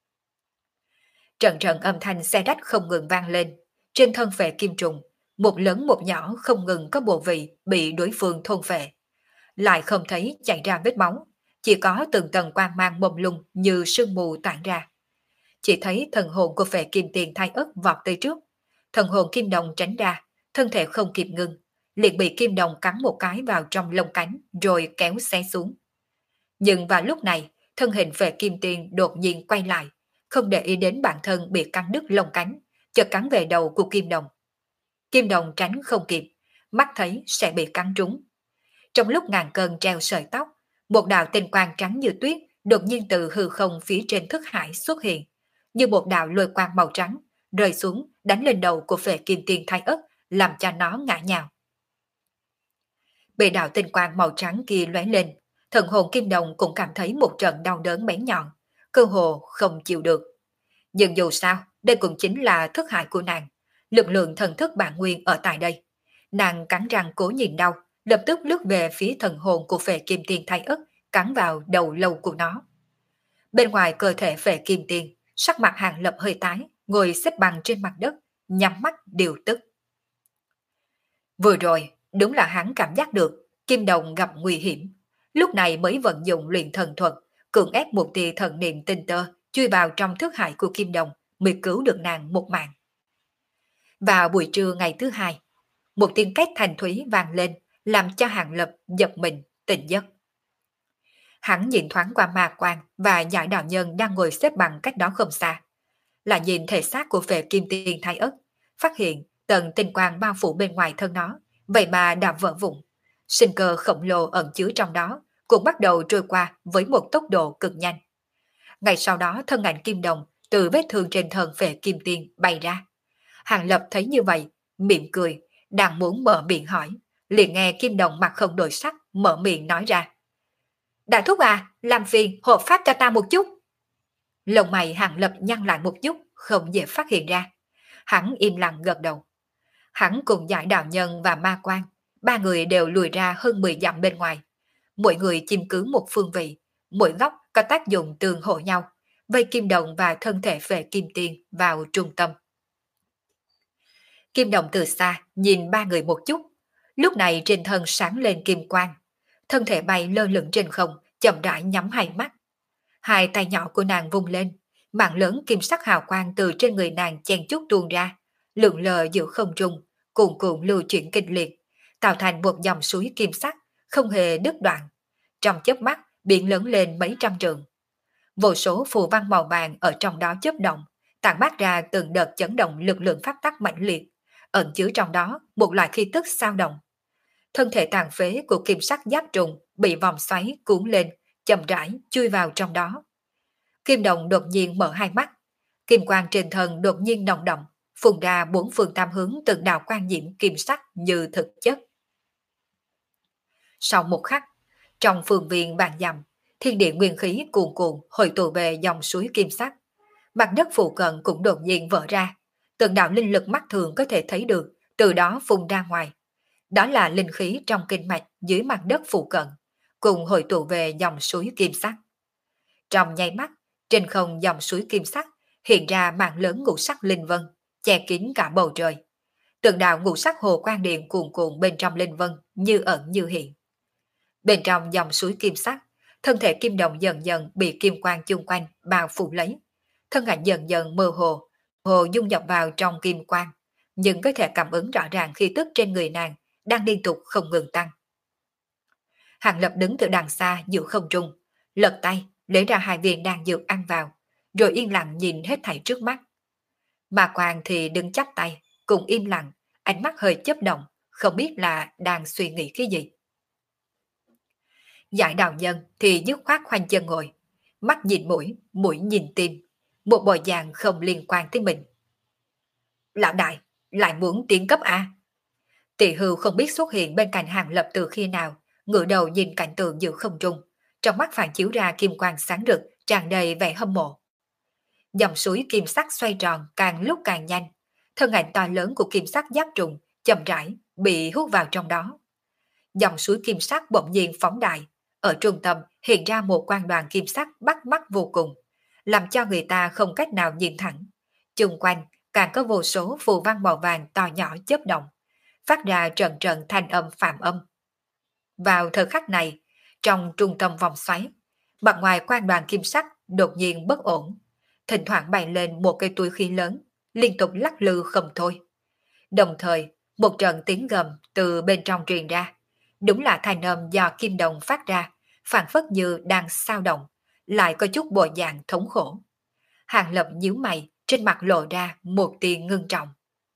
Trận trận âm thanh xe rách không ngừng vang lên, trên thân phệ kim trùng, một lớn một nhỏ không ngừng có bộ vị bị đối phương thôn phệ. Lại không thấy chảy ra vết máu, chỉ có từng tầng quang mang mông lung như sương mù tản ra. Chỉ thấy thần hồn của phệ kim tiền thai ất vọt tới trước, thần hồn kim đồng tránh ra, thân thể không kịp ngưng, liền bị kim đồng cắn một cái vào trong lông cánh rồi kéo xé xuống. Nhưng vào lúc này, thân hình phệ kim tiền đột nhiên quay lại, không để ý đến bản thân bị cắn đứt lông cánh, chợt cắn về đầu của kim đồng. Kim đồng tránh không kịp, mắt thấy sẽ bị cắn trúng. Trong lúc ngàn cơn treo sợi tóc, một đạo tinh quang trắng như tuyết đột nhiên từ hư không phía trên thức hải xuất hiện, như một đạo lôi quang màu trắng, rơi xuống đánh lên đầu của phệ kim tiên thai ất, làm cho nó ngã nhào. Bị đạo tinh quang màu trắng kia lóe lên, thần hồn kim đồng cũng cảm thấy một trận đau đớn bén nhọn, cơ hồ không chịu được. Nhưng dù sao, đây cũng chính là thức hại của nàng, lực lượng thần thức bản nguyên ở tại đây. Nàng cắn răng cố nhìn đau, lập tức lướt về phía thần hồn của phệ kim tiên thai ất, cắn vào đầu lâu của nó. Bên ngoài cơ thể phệ kim tiên, sắc mặt Hàng Lập hơi tái, ngồi xếp bằng trên mặt đất, nhắm mắt điều tức. Vừa rồi, đúng là hắn cảm giác được kim đồng gặp nguy hiểm, lúc này mới vận dụng luyện thần thuật, cưỡng ép một tia thần niệm tinh tơ chui vào trong thức hải của kim đồng, mới cứu được nàng một mạng. Vào buổi trưa ngày thứ hai, một tiếng két thanh thúy vang lên, làm cho Hàng Lập giật mình, tỉnh giấc. Hắn nhìn thoáng qua ma quan và giải đạo nhân đang ngồi xếp bằng cách đó không xa, là nhìn thể xác của phệ kim tiên thai ất, phát hiện tầng tinh quang bao phủ bên ngoài thân nó, vậy mà đã vỡ vụn. Sinh cơ khổng lồ ẩn chứa trong đó cũng bắt đầu trôi qua với một tốc độ cực nhanh. Ngày sau đó thân ảnh kim đồng từ vết thương trên thân phệ kim tiên bay ra. Hàng Lập thấy như vậy, mỉm cười, đang muốn mở miệng hỏi, liền nghe kim đồng mặt không đổi sắc, mở miệng nói ra. Đại thúc à, làm phiền hộ pháp cho ta một chút. Lông mày Hàng Lập nhăn lại một chút, không dễ phát hiện ra. Hắn im lặng gật đầu. Hắn cùng giải đạo nhân và ma quan, ba người đều lùi ra hơn mười dặm bên ngoài. Mỗi người chiếm cứ một phương vị, mỗi góc có tác dụng tương hỗ nhau, vây kim đồng và thân thể phệ kim tiên vào trung tâm. Kim đồng từ xa nhìn ba người một chút, lúc này trên thân sáng lên kim quang, thân thể bay lơ lửng trên không, chậm rãi nhắm hai mắt. Hai tay nhỏ của nàng vung lên, mạng lớn kim sắc hào quang từ trên người nàng chen chúc tuôn ra, lượn lờ giữa không trung, cuồn cuộn lưu chuyển kinh liệt, tạo thành một dòng suối kim sắc, không hề đứt đoạn. Trong chớp mắt, biển lớn lên mấy trăm trượng. Vô số phù văn màu vàng ở trong đó chớp động, tản mát ra từng đợt chấn động lực lượng pháp tắc mãnh liệt, ẩn chứa trong đó một loại khí tức sao động. Thân thể tàn phế của kim sắc giáp trùng bị vòng xoáy cuốn lên, chậm rãi chui vào trong đó. Kim đồng đột nhiên mở hai mắt, kim quang trên thân đột nhiên động động, phun ra bốn phương tam hướng từng đạo quan diễm kim sắc như thực chất. Sau một khắc, trong phương viên vạn dặm, thiên địa nguyên khí cuồn cuộn hội tụ về dòng suối kim sắc. Mặt đất phụ cận cũng đột nhiên vỡ ra, từng đạo linh lực mắt thường có thể thấy được, từ đó phun ra ngoài. Đó là linh khí trong kinh mạch dưới mặt đất phụ cận, cùng hội tụ về dòng suối kim sắc. Trong nháy mắt, trên không dòng suối kim sắc hiện ra màn lớn ngũ sắc linh vân, che kín cả bầu trời. Từng đạo ngũ sắc hồ quang điện cuồn cuộn bên trong linh vân như ẩn như hiện. Bên trong dòng suối kim sắc, thân thể kim đồng dần dần bị kim quang chung quanh bao phủ lấy. Thân ảnh dần dần mơ hồ, hồ dung nhập vào trong kim quang, nhưng có thể cảm ứng rõ ràng khí tức trên người nàng đang liên tục không ngừng tăng. Hàng Lập đứng từ đằng xa giữa không trung, lật tay lấy ra hai viên đan dược ăn vào, rồi yên lặng nhìn hết thảy trước mắt. Mà Quang thì đứng chắp tay, cùng im lặng, ánh mắt hơi chớp động, không biết là đang suy nghĩ cái gì. Giải đạo nhân thì dứt khoát khoanh chân ngồi, mắt nhìn mũi, mũi nhìn tim, một bộ dạng không liên quan tới mình. Lão đại, lại muốn tiến cấp A. Tỷ Hưu không biết xuất hiện bên cạnh Hàng Lập từ khi nào, ngửa đầu nhìn cảnh tượng giữa không trung, trong mắt phản chiếu ra kim quang sáng rực, tràn đầy vẻ hâm mộ. Dòng suối kim sắc xoay tròn càng lúc càng nhanh, thân ảnh to lớn của kim sắc giáp trùng chậm rãi bị hút vào trong đó. Dòng suối kim sắc bỗng nhiên phóng đại, ở trung tâm hiện ra một quang đoàn kim sắc bắt mắt vô cùng, làm cho người ta không cách nào nhìn thẳng. Chung quanh càng có vô số phù văn màu vàng to nhỏ chớp động, phát ra trận trận thanh âm phạm âm. Vào thời khắc này, trong trung tâm vòng xoáy, mặt ngoài quang đoàn kim sắc đột nhiên bất ổn, thỉnh thoảng bay lên một cây túi khí lớn, liên tục lắc lư không thôi. Đồng thời, một trận tiếng gầm từ bên trong truyền ra, đúng là thanh âm do kim đồng phát ra, phản phất như đang sao động, lại có chút bộ dạng thống khổ. Hàng Lập nhíu mày, trên mặt lộ ra một tia ngưng trọng.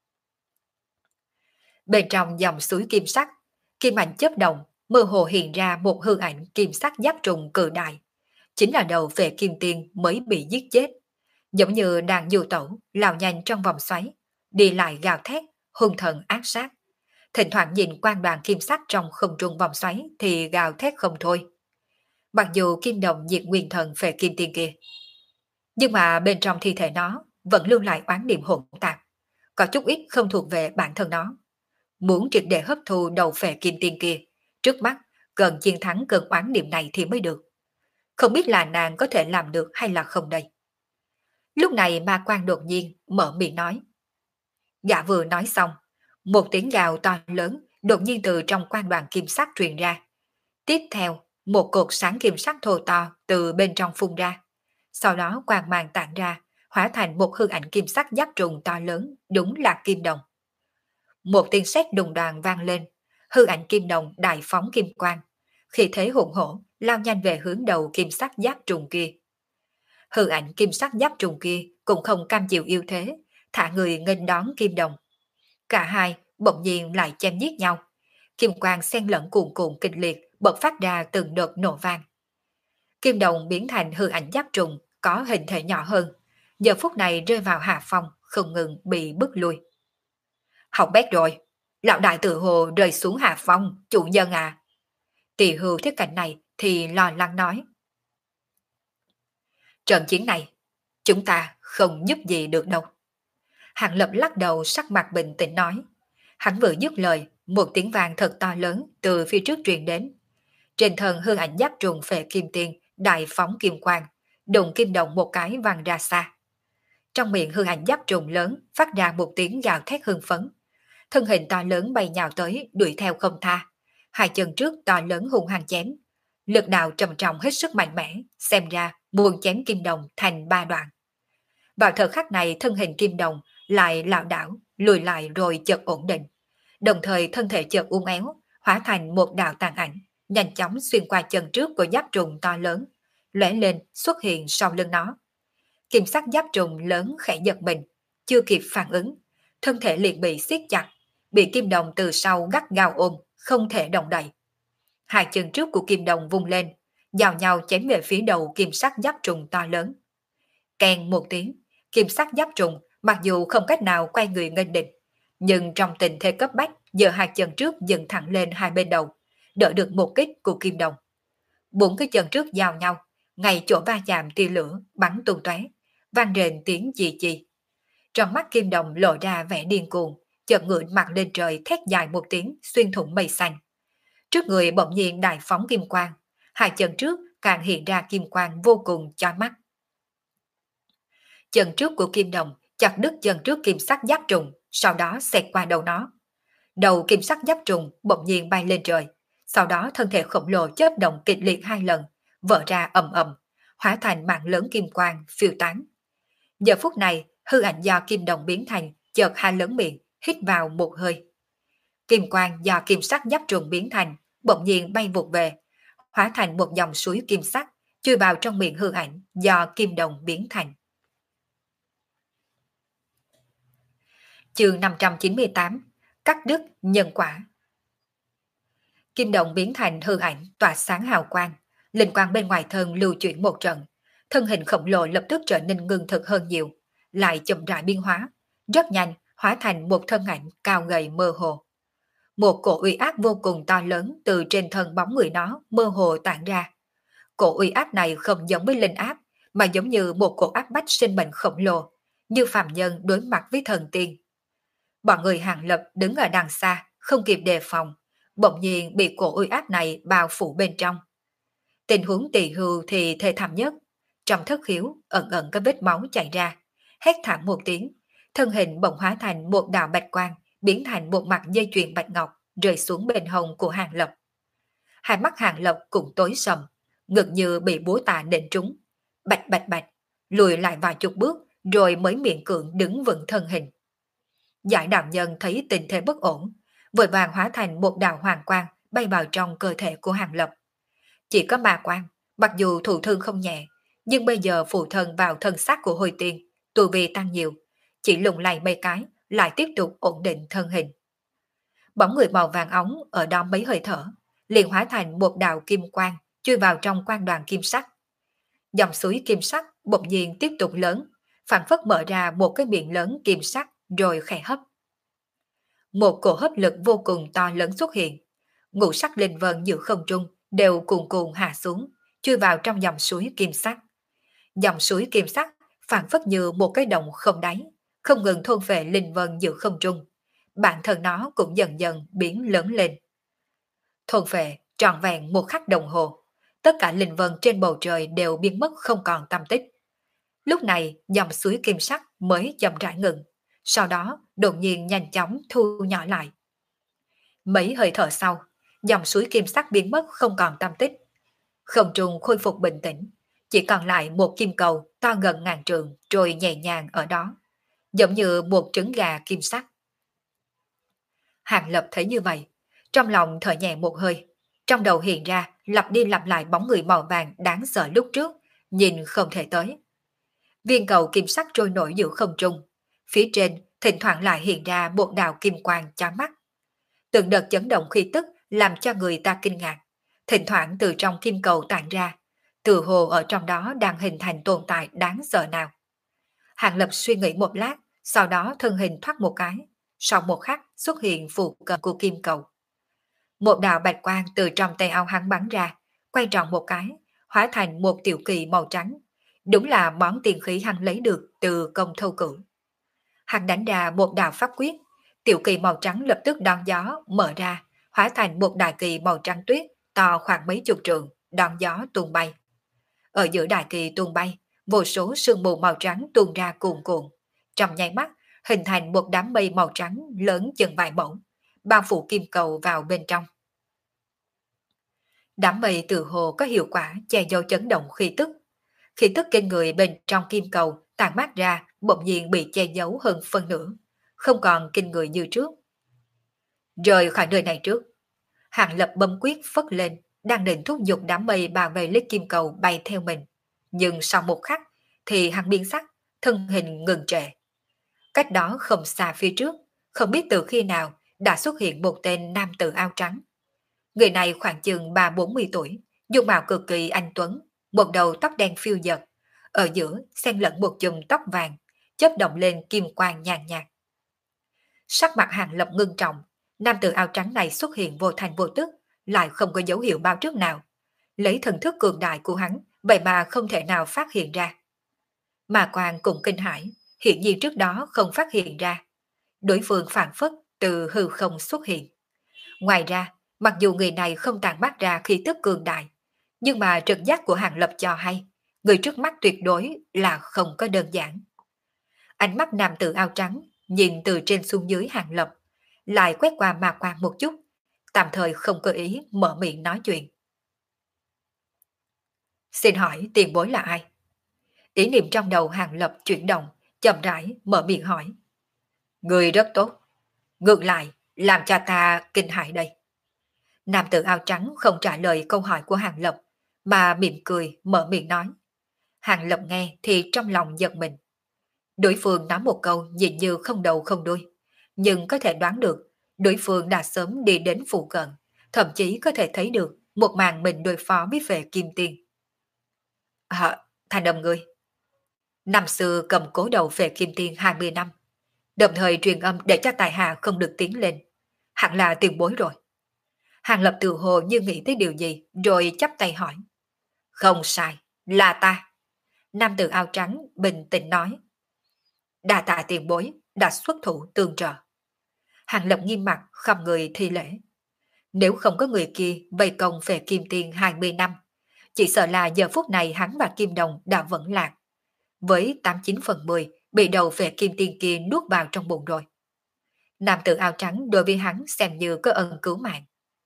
Bên trong dòng suối kim sắc, kim ảnh chớp động, mơ hồ hiện ra một hư ảnh kim sắc giáp trùng cự đại, chính là đầu về kim tiên mới bị giết chết, giống như đang du tẩu lao nhanh trong vòng xoáy, đi lại gào thét, hung thần ác sát. Thỉnh thoảng nhìn quang đoàn kim sắc trong không trung vòng xoáy thì gào thét không thôi. Mặc dù kim đồng diệt nguyên thần về kim tiên kia, nhưng mà bên trong thi thể nó vẫn lưu lại oán niệm hỗn tạp, có chút ít không thuộc về bản thân nó. Muốn triệt để hấp thu đầu phệ kim tiên kia, trước mắt cần chiến thắng cơn oán niệm này thì mới được. Không biết là nàng có thể làm được hay là không đây. Lúc này Ma Quang đột nhiên mở miệng nói. Gã vừa nói xong, một tiếng gào to lớn đột nhiên từ trong quang đoàn kim sắc truyền ra. Tiếp theo, một cột sáng kim sắc thô to từ bên trong phun ra. Sau đó quang mang tản ra, hóa thành một hư ảnh kim sắc giáp trùng to lớn, đúng là kim đồng. Một tiếng sét đùng đoàn vang lên, hư ảnh kim đồng đại phóng kim quang, khi thế hùng hổ lao nhanh về hướng đầu kim sắc giáp trùng kia. Hư ảnh kim sắc giáp trùng kia cũng không cam chịu yêu thế, thả người nghênh đón kim đồng. Cả hai bỗng nhiên lại chém giết nhau, kim quang xen lẫn cuồn cuộn kịch liệt bật phát ra từng đợt nổ vang. Kim đồng biến thành hư ảnh giáp trùng có hình thể nhỏ hơn, giờ phút này rơi vào hạ phong, không ngừng bị bức lui. Học bét rồi, lão đại tự hồ rơi xuống hạ phong, chủ nhân à. Tỳ Hưu thấy cảnh này thì lo lắng nói. Trận chiến này, chúng ta không giúp gì được đâu. Hàng Lập lắc đầu sắc mặt bình tĩnh nói. Hắn vừa dứt lời, một tiếng vang thật to lớn từ phía trước truyền đến. Trên thân hư ảnh giáp trùng phệ kim tiên đại phóng kim quang, đụng kim đồng một cái văng ra xa. Trong miệng hư ảnh giáp trùng lớn phát ra một tiếng gào thét hưng phấn. Thân hình to lớn bay nhào tới đuổi theo không tha. Hai chân trước to lớn hung hăng chém. Lực đạo trầm trọng hết sức mạnh mẽ, xem ra muốn chém kim đồng thành ba đoạn. Vào thời khắc này thân hình kim đồng lại lảo đảo, lùi lại rồi chợt ổn định. Đồng thời thân thể chợt uốn éo, hóa thành một đạo tàn ảnh, nhanh chóng xuyên qua chân trước của giáp trùng to lớn, lóe lên xuất hiện sau lưng nó. Kim sắc giáp trùng lớn khẽ giật mình, chưa kịp phản ứng, thân thể liền bị siết chặt, bị kim đồng từ sau gắt gao ôm, không thể động đậy. Hai chân trước của kim đồng vung lên, giao nhau chém về phía đầu kim sắc giáp trùng to lớn. Kèn một tiếng, kim sắc giáp trùng mặc dù không cách nào quay người nghênh địch, nhưng trong tình thế cấp bách, giơ hai chân trước dựng thẳng lên hai bên đầu, đỡ được một kích của kim đồng. Bốn cái chân trước giao nhau, ngay chỗ va chạm tia lửa bắn tung tóe, vang rền tiếng chì chì. Trong mắt kim đồng lộ ra vẻ điên cuồng, chợt ngửa mặt lên trời thét dài một tiếng xuyên thủng mây xanh. Trước người bỗng nhiên đại phóng kim quang, hai chân trước càng hiện ra kim quang vô cùng chói mắt. Chân trước của kim đồng chặt đứt chân trước kim sắc giáp trùng, sau đó xẹt qua đầu nó. Đầu kim sắc giáp trùng bỗng nhiên bay lên trời, sau đó thân thể khổng lồ chớp động kịch liệt hai lần, vỡ ra ầm ầm, hóa thành mạng lớn kim quang phiêu tán. Giờ phút này, hư ảnh do kim đồng biến thành chợt hai lớn miệng, hít vào một hơi. Kim quang do kim sắc giáp trùng biến thành bỗng nhiên bay vụt về, hóa thành một dòng suối kim sắc chui vào trong miệng hư ảnh do kim đồng biến thành. Chương năm trăm chín mươi tám, cắt đứt nhân quả. Kim đồng biến thành hư ảnh tỏa sáng hào quang, linh quang bên ngoài thân lưu chuyển một trận, thân hình khổng lồ lập tức trở nên ngưng thực hơn nhiều, lại chậm rãi biến hóa, rất nhanh hóa thành một thân ảnh cao gầy mơ hồ. Một cổ uy áp vô cùng to lớn từ trên thân bóng người nó mơ hồ tản ra. Cổ uy áp này không giống với linh áp, mà giống như một cổ áp bách sinh mệnh khổng lồ, như phàm nhân đối mặt với thần tiên. Bọn người Hàng Lập đứng ở đằng xa, không kịp đề phòng, bỗng nhiên bị cổ uy áp này bao phủ bên trong. Tình huống tỳ hưu thì thê thảm nhất, trong thất khiếu ẩn ẩn có vết máu chảy ra, hét thảm một tiếng, thân hình bỗng hóa thành một đạo bạch quang, biến thành một mặt dây chuyền bạch ngọc rơi xuống bên hông của Hàng Lập. Hai mắt Hàng Lập cũng tối sầm, ngực như bị búa tạ nện trúng, bạch bạch bạch, lùi lại vài chục bước rồi mới miễn cưỡng đứng vững thân hình. Giải đạo nhân thấy tình thế bất ổn, vội vàng hóa thành một đạo hoàng quang bay vào trong cơ thể của Hàng Lập. Chỉ có ma quang, mặc dù thụ thương không nhẹ, nhưng bây giờ phụ thân vào thân xác của Hồi Tiên, tu vi tăng nhiều, chỉ lùng lay mấy cái, lại tiếp tục ổn định thân hình. Bóng người màu vàng óng ở đó mấy hơi thở, liền hóa thành một đạo kim quang chui vào trong quang đoàn kim sắc. Dòng suối kim sắc bỗng nhiên tiếp tục lớn, phản phất mở ra một cái miệng lớn kim sắc rồi khẽ hấp. Một cổ hấp lực vô cùng to lớn xuất hiện, ngũ sắc linh vân giữa không trung đều cuồn cuộn hạ xuống, chui vào trong dòng suối kim sắc. Dòng suối kim sắc phản phất như một cái đồng không đáy, không ngừng thôn phệ linh vân giữa không trung. Bản thân nó cũng dần dần biến lớn lên. Thôn phệ trọn vẹn một khắc đồng hồ, tất cả linh vân trên bầu trời đều biến mất không còn tăm tích. Lúc này dòng suối kim sắc mới chậm rãi ngừng, sau đó đột nhiên nhanh chóng thu nhỏ lại. Mấy hơi thở sau, dòng suối kim sắc biến mất không còn tăm tích. Không trung khôi phục bình tĩnh, chỉ còn lại một kim cầu to gần ngàn trượng trôi nhẹ nhàng ở đó, giống như một trứng gà kim sắc. Hàng Lập thấy như vậy, trong lòng thở nhẹ một hơi, trong đầu hiện ra lặp đi lặp lại bóng người màu vàng đáng sợ lúc trước, nhìn không thể tới. Viên cầu kim sắc trôi nổi giữa không trung, phía trên thỉnh thoảng lại hiện ra một đạo kim quang chói mắt. Từng đợt chấn động khí tức làm cho người ta kinh ngạc, thỉnh thoảng từ trong kim cầu tản ra, từ hồ ở trong đó đang hình thành tồn tại đáng sợ nào. Hàng Lập suy nghĩ một lát, sau đó thân hình thoát một cái, sau một khắc xuất hiện phụ cận của kim cầu. Một đạo bạch quang từ trong tay áo hắn bắn ra, quay tròn một cái, hóa thành một tiểu kỳ màu trắng. Đúng là món tiền khí hắn lấy được từ công thâu cửu. Hắn đánh ra một đạo pháp quyết, tiểu kỳ màu trắng lập tức đón gió mở ra, hóa thành một đại kỳ màu trắng tuyết to khoảng mấy chục trượng, đón gió tuôn bay. Ở giữa đại kỳ tuôn bay, vô số sương mù màu trắng tuôn ra cuồn cuộn, trong nháy mắt hình thành một đám mây màu trắng lớn chừng vài mẫu, bao phủ kim cầu vào bên trong. Đám mây từ hồ có hiệu quả che giấu chấn động khí tức. Khi tức kinh người bên trong kim cầu tàn mát ra bỗng nhiên bị che giấu hơn phân nửa, không còn kinh người như trước. Rời khỏi nơi này trước, Hàng Lập bấm quyết phất lên, đang định thúc giục đám mây bao vây lấy kim cầu bay theo mình. Nhưng sau một khắc thì hắn biến sắc, thân hình ngừng trệ. Cách đó không xa phía trước, không biết từ khi nào đã xuất hiện một tên nam tử áo trắng. Người này khoảng chừng ba bốn mươi tuổi, dung mạo cực kỳ anh tuấn, một đầu tóc đen phiêu dật, ở giữa xen lẫn một chùm tóc vàng, chớp động lên kim quang nhàn nhạt. Sắc mặt Hàng Lập ngưng trọng, nam tử áo trắng này xuất hiện vô thành vô tức, lại không có dấu hiệu báo trước nào. Lấy thần thức cường đại của hắn, vậy mà không thể nào phát hiện ra. Mà Quang cũng kinh hãi, hiện nhiên trước đó không phát hiện ra. Đối phương phản phất từ hư không xuất hiện. Ngoài ra, mặc dù người này không tàn mát ra khí tức cường đại, nhưng mà trực giác của Hàng Lập cho hay, người trước mắt tuyệt đối là không có đơn giản. Ánh mắt nam tử áo trắng nhìn từ trên xuống dưới Hàng Lập, lại quét qua Ma Quang một chút, tạm thời không có ý mở miệng nói chuyện. Xin hỏi tiền bối là ai? Ý niệm trong đầu Hàng Lập chuyển động, chậm rãi mở miệng hỏi. Người rất tốt, ngược lại làm cho ta kinh hãi đây. Nam tử áo trắng không trả lời câu hỏi của Hàng Lập, mà mỉm cười mở miệng nói. Hàng Lập nghe thì trong lòng giật mình. Đối phương nói một câu nhìn như không đầu không đuôi, nhưng có thể đoán được đối phương đã sớm đi đến phụ cận, thậm chí có thể thấy được một màn mình đối phó với vệ kim tiền. À, thành đồng người. Năm xưa cầm cố đầu về kim tiền hai mươi năm, đồng thời truyền âm để cho tài hạ không được tiến lên. Hẳn là tiền bối rồi. Hàng Lập tự hồ như nghĩ tới điều gì, rồi chắp tay hỏi. Không sai, là ta. Nam tử áo trắng bình tĩnh nói. Đa tạ tiền bối, đã xuất thủ tương trợ. Hàng Lập nghiêm mặt khom người thi lễ. Nếu không có người kia vây công về kim tiền hai mươi năm, chỉ sợ là giờ phút này hắn và Kim Đồng đã vẫn lạc. Với tám chín phần mười bị đầu về kim tiền kia nuốt vào trong bụng rồi. Nam tử áo trắng đối với hắn xem như có ân cứu mạng.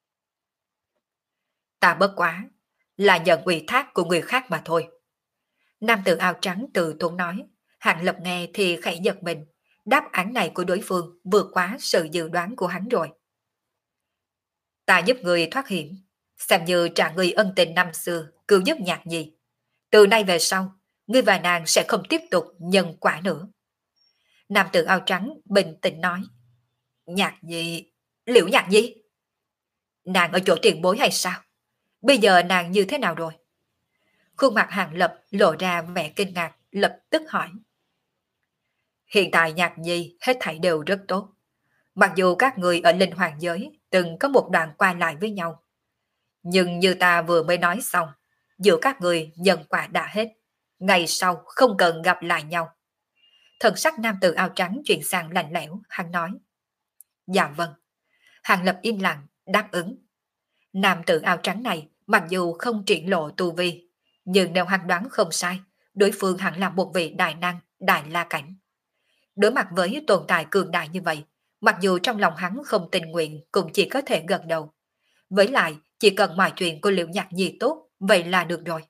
Ta bất quá là nhận ủy thác của người khác mà thôi. Nam tử áo trắng từ tốn nói. Hàng Lập nghe thì khẽ giật mình. Đáp án này của đối phương vượt quá sự dự đoán của hắn rồi. Ta giúp người thoát hiểm, xem như trả người ân tình năm xưa cứu giúp Nhạc Nhi. Từ nay về sau, ngươi và nàng sẽ không tiếp tục nhân quả nữa. Nam tử áo trắng bình tĩnh nói. Nhạc Nhi, Liễu Nhạc Nhi, nàng ở chỗ tiền bối hay sao? Bây giờ nàng như thế nào rồi? Khuôn mặt Hàng Lập lộ ra vẻ kinh ngạc, lập tức hỏi. Hiện tại Nhạc Nhi hết thảy đều rất tốt. Mặc dù các người ở linh hoàng giới từng có một đoạn qua lại với nhau, nhưng như ta vừa mới nói xong, giữa các người nhân quả đã hết, ngày sau không cần gặp lại nhau. Thần sắc nam tử áo trắng chuyển sang lạnh lẽo, hắn nói. Dạ vâng. Hàng Lập im lặng, đáp ứng. Nam tử áo trắng này mặc dù không triển lộ tu vi, nhưng nếu hắn đoán không sai, đối phương hẳn là một vị đại năng, đại la cảnh. Đối mặt với tồn tại cường đại như vậy, mặc dù trong lòng hắn không tình nguyện cũng chỉ có thể gật đầu. Với lại, chỉ cần mọi chuyện của Liễu Nhạc Nhi tốt, vậy là được rồi.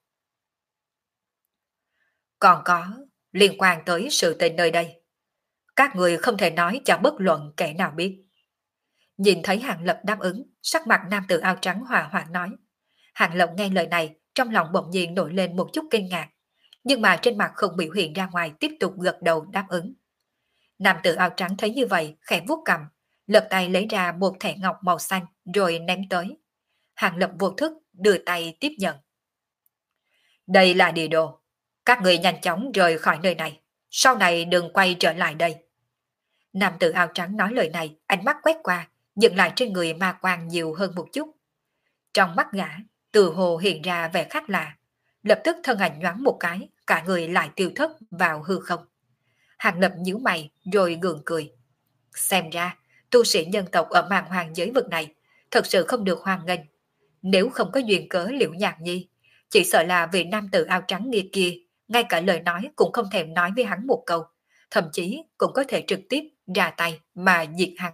Còn có, liên quan tới sự tình nơi đây. Các người không thể nói cho bất luận kẻ nào biết. Nhìn thấy Hàng Lập đáp ứng, sắc mặt nam tử áo trắng hòa hoãn nói. Hàng Lập nghe lời này, trong lòng bỗng nhiên nổi lên một chút kinh ngạc, nhưng mà trên mặt không biểu hiện ra ngoài, tiếp tục gật đầu đáp ứng. Nam tử áo trắng thấy như vậy, khẽ vuốt cầm, lật tay lấy ra một thẻ ngọc màu xanh rồi ném tới. Hàng Lập vô thức đưa tay tiếp nhận. Đây là địa đồ. Các người nhanh chóng rời khỏi nơi này, sau này đừng quay trở lại đây. Nam tử áo trắng nói lời này, ánh mắt quét qua, dừng lại trên người Ma Quang nhiều hơn một chút. Trong mắt gã, từ hồ hiện ra vẻ khác lạ, lập tức thân ảnh nhoáng một cái, cả người lại tiêu thất vào hư không. Hàng Lập nhíu mày rồi gượng cười. Xem ra, tu sĩ nhân tộc ở màn hoàng giới vực này thật sự không được hoan nghênh. Nếu không có duyên cớ Liễu Nhạc Nhi, chỉ sợ là vị nam tử áo trắng nghiệt kia, ngay cả lời nói cũng không thèm nói với hắn một câu, thậm chí cũng có thể trực tiếp ra tay mà diệt hắn.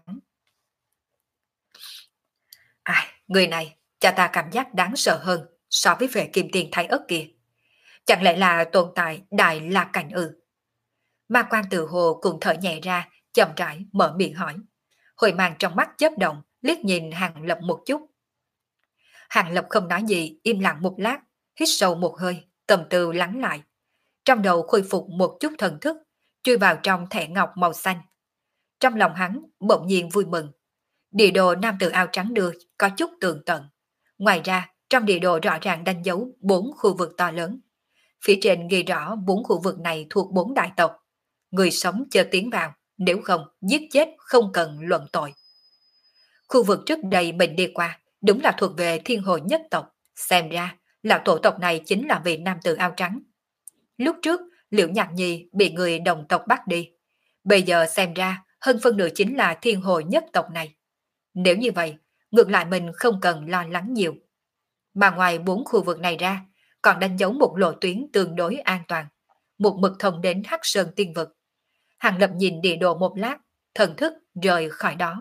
À, người này cho ta cảm giác đáng sợ hơn so với vệ kim tiền thái ớt kia. Chẳng lẽ là tồn tại đại la cảnh ư? Ma quan tự hồ cũng thở nhẹ ra, chậm rãi mở miệng hỏi. Hồi mang trong mắt chớp động, liếc nhìn Hàng Lập một chút. Hàng Lập không nói gì, im lặng một lát, hít sâu một hơi, tâm tư lắng lại. Trong đầu khôi phục một chút thần thức, chui vào trong thẻ ngọc màu xanh. Trong lòng hắn bỗng nhiên vui mừng. Địa đồ nam tử áo trắng đưa có chút tường tận. Ngoài ra, trong địa đồ rõ ràng đánh dấu bốn khu vực to lớn. Phía trên ghi rõ bốn khu vực này thuộc bốn đại tộc. Người sống chưa tiến vào, nếu không giết chết không cần luận tội. Khu vực trước đây mình đi qua đúng là thuộc về thiên hồi nhất tộc. Xem ra là tổ tộc này chính là vị nam tử áo trắng. Lúc trước Liễu Nhạc Nhi bị người đồng tộc bắt đi. Bây giờ xem ra hơn phân nửa chính là thiên hồi nhất tộc này. Nếu như vậy, ngược lại mình không cần lo lắng nhiều. Mà ngoài bốn khu vực này ra, còn đánh dấu một lộ tuyến tương đối an toàn. Một mực thông đến Hắc Sơn Tiên Vực. Hàng Lập nhìn địa đồ một lát, thần thức rời khỏi đó.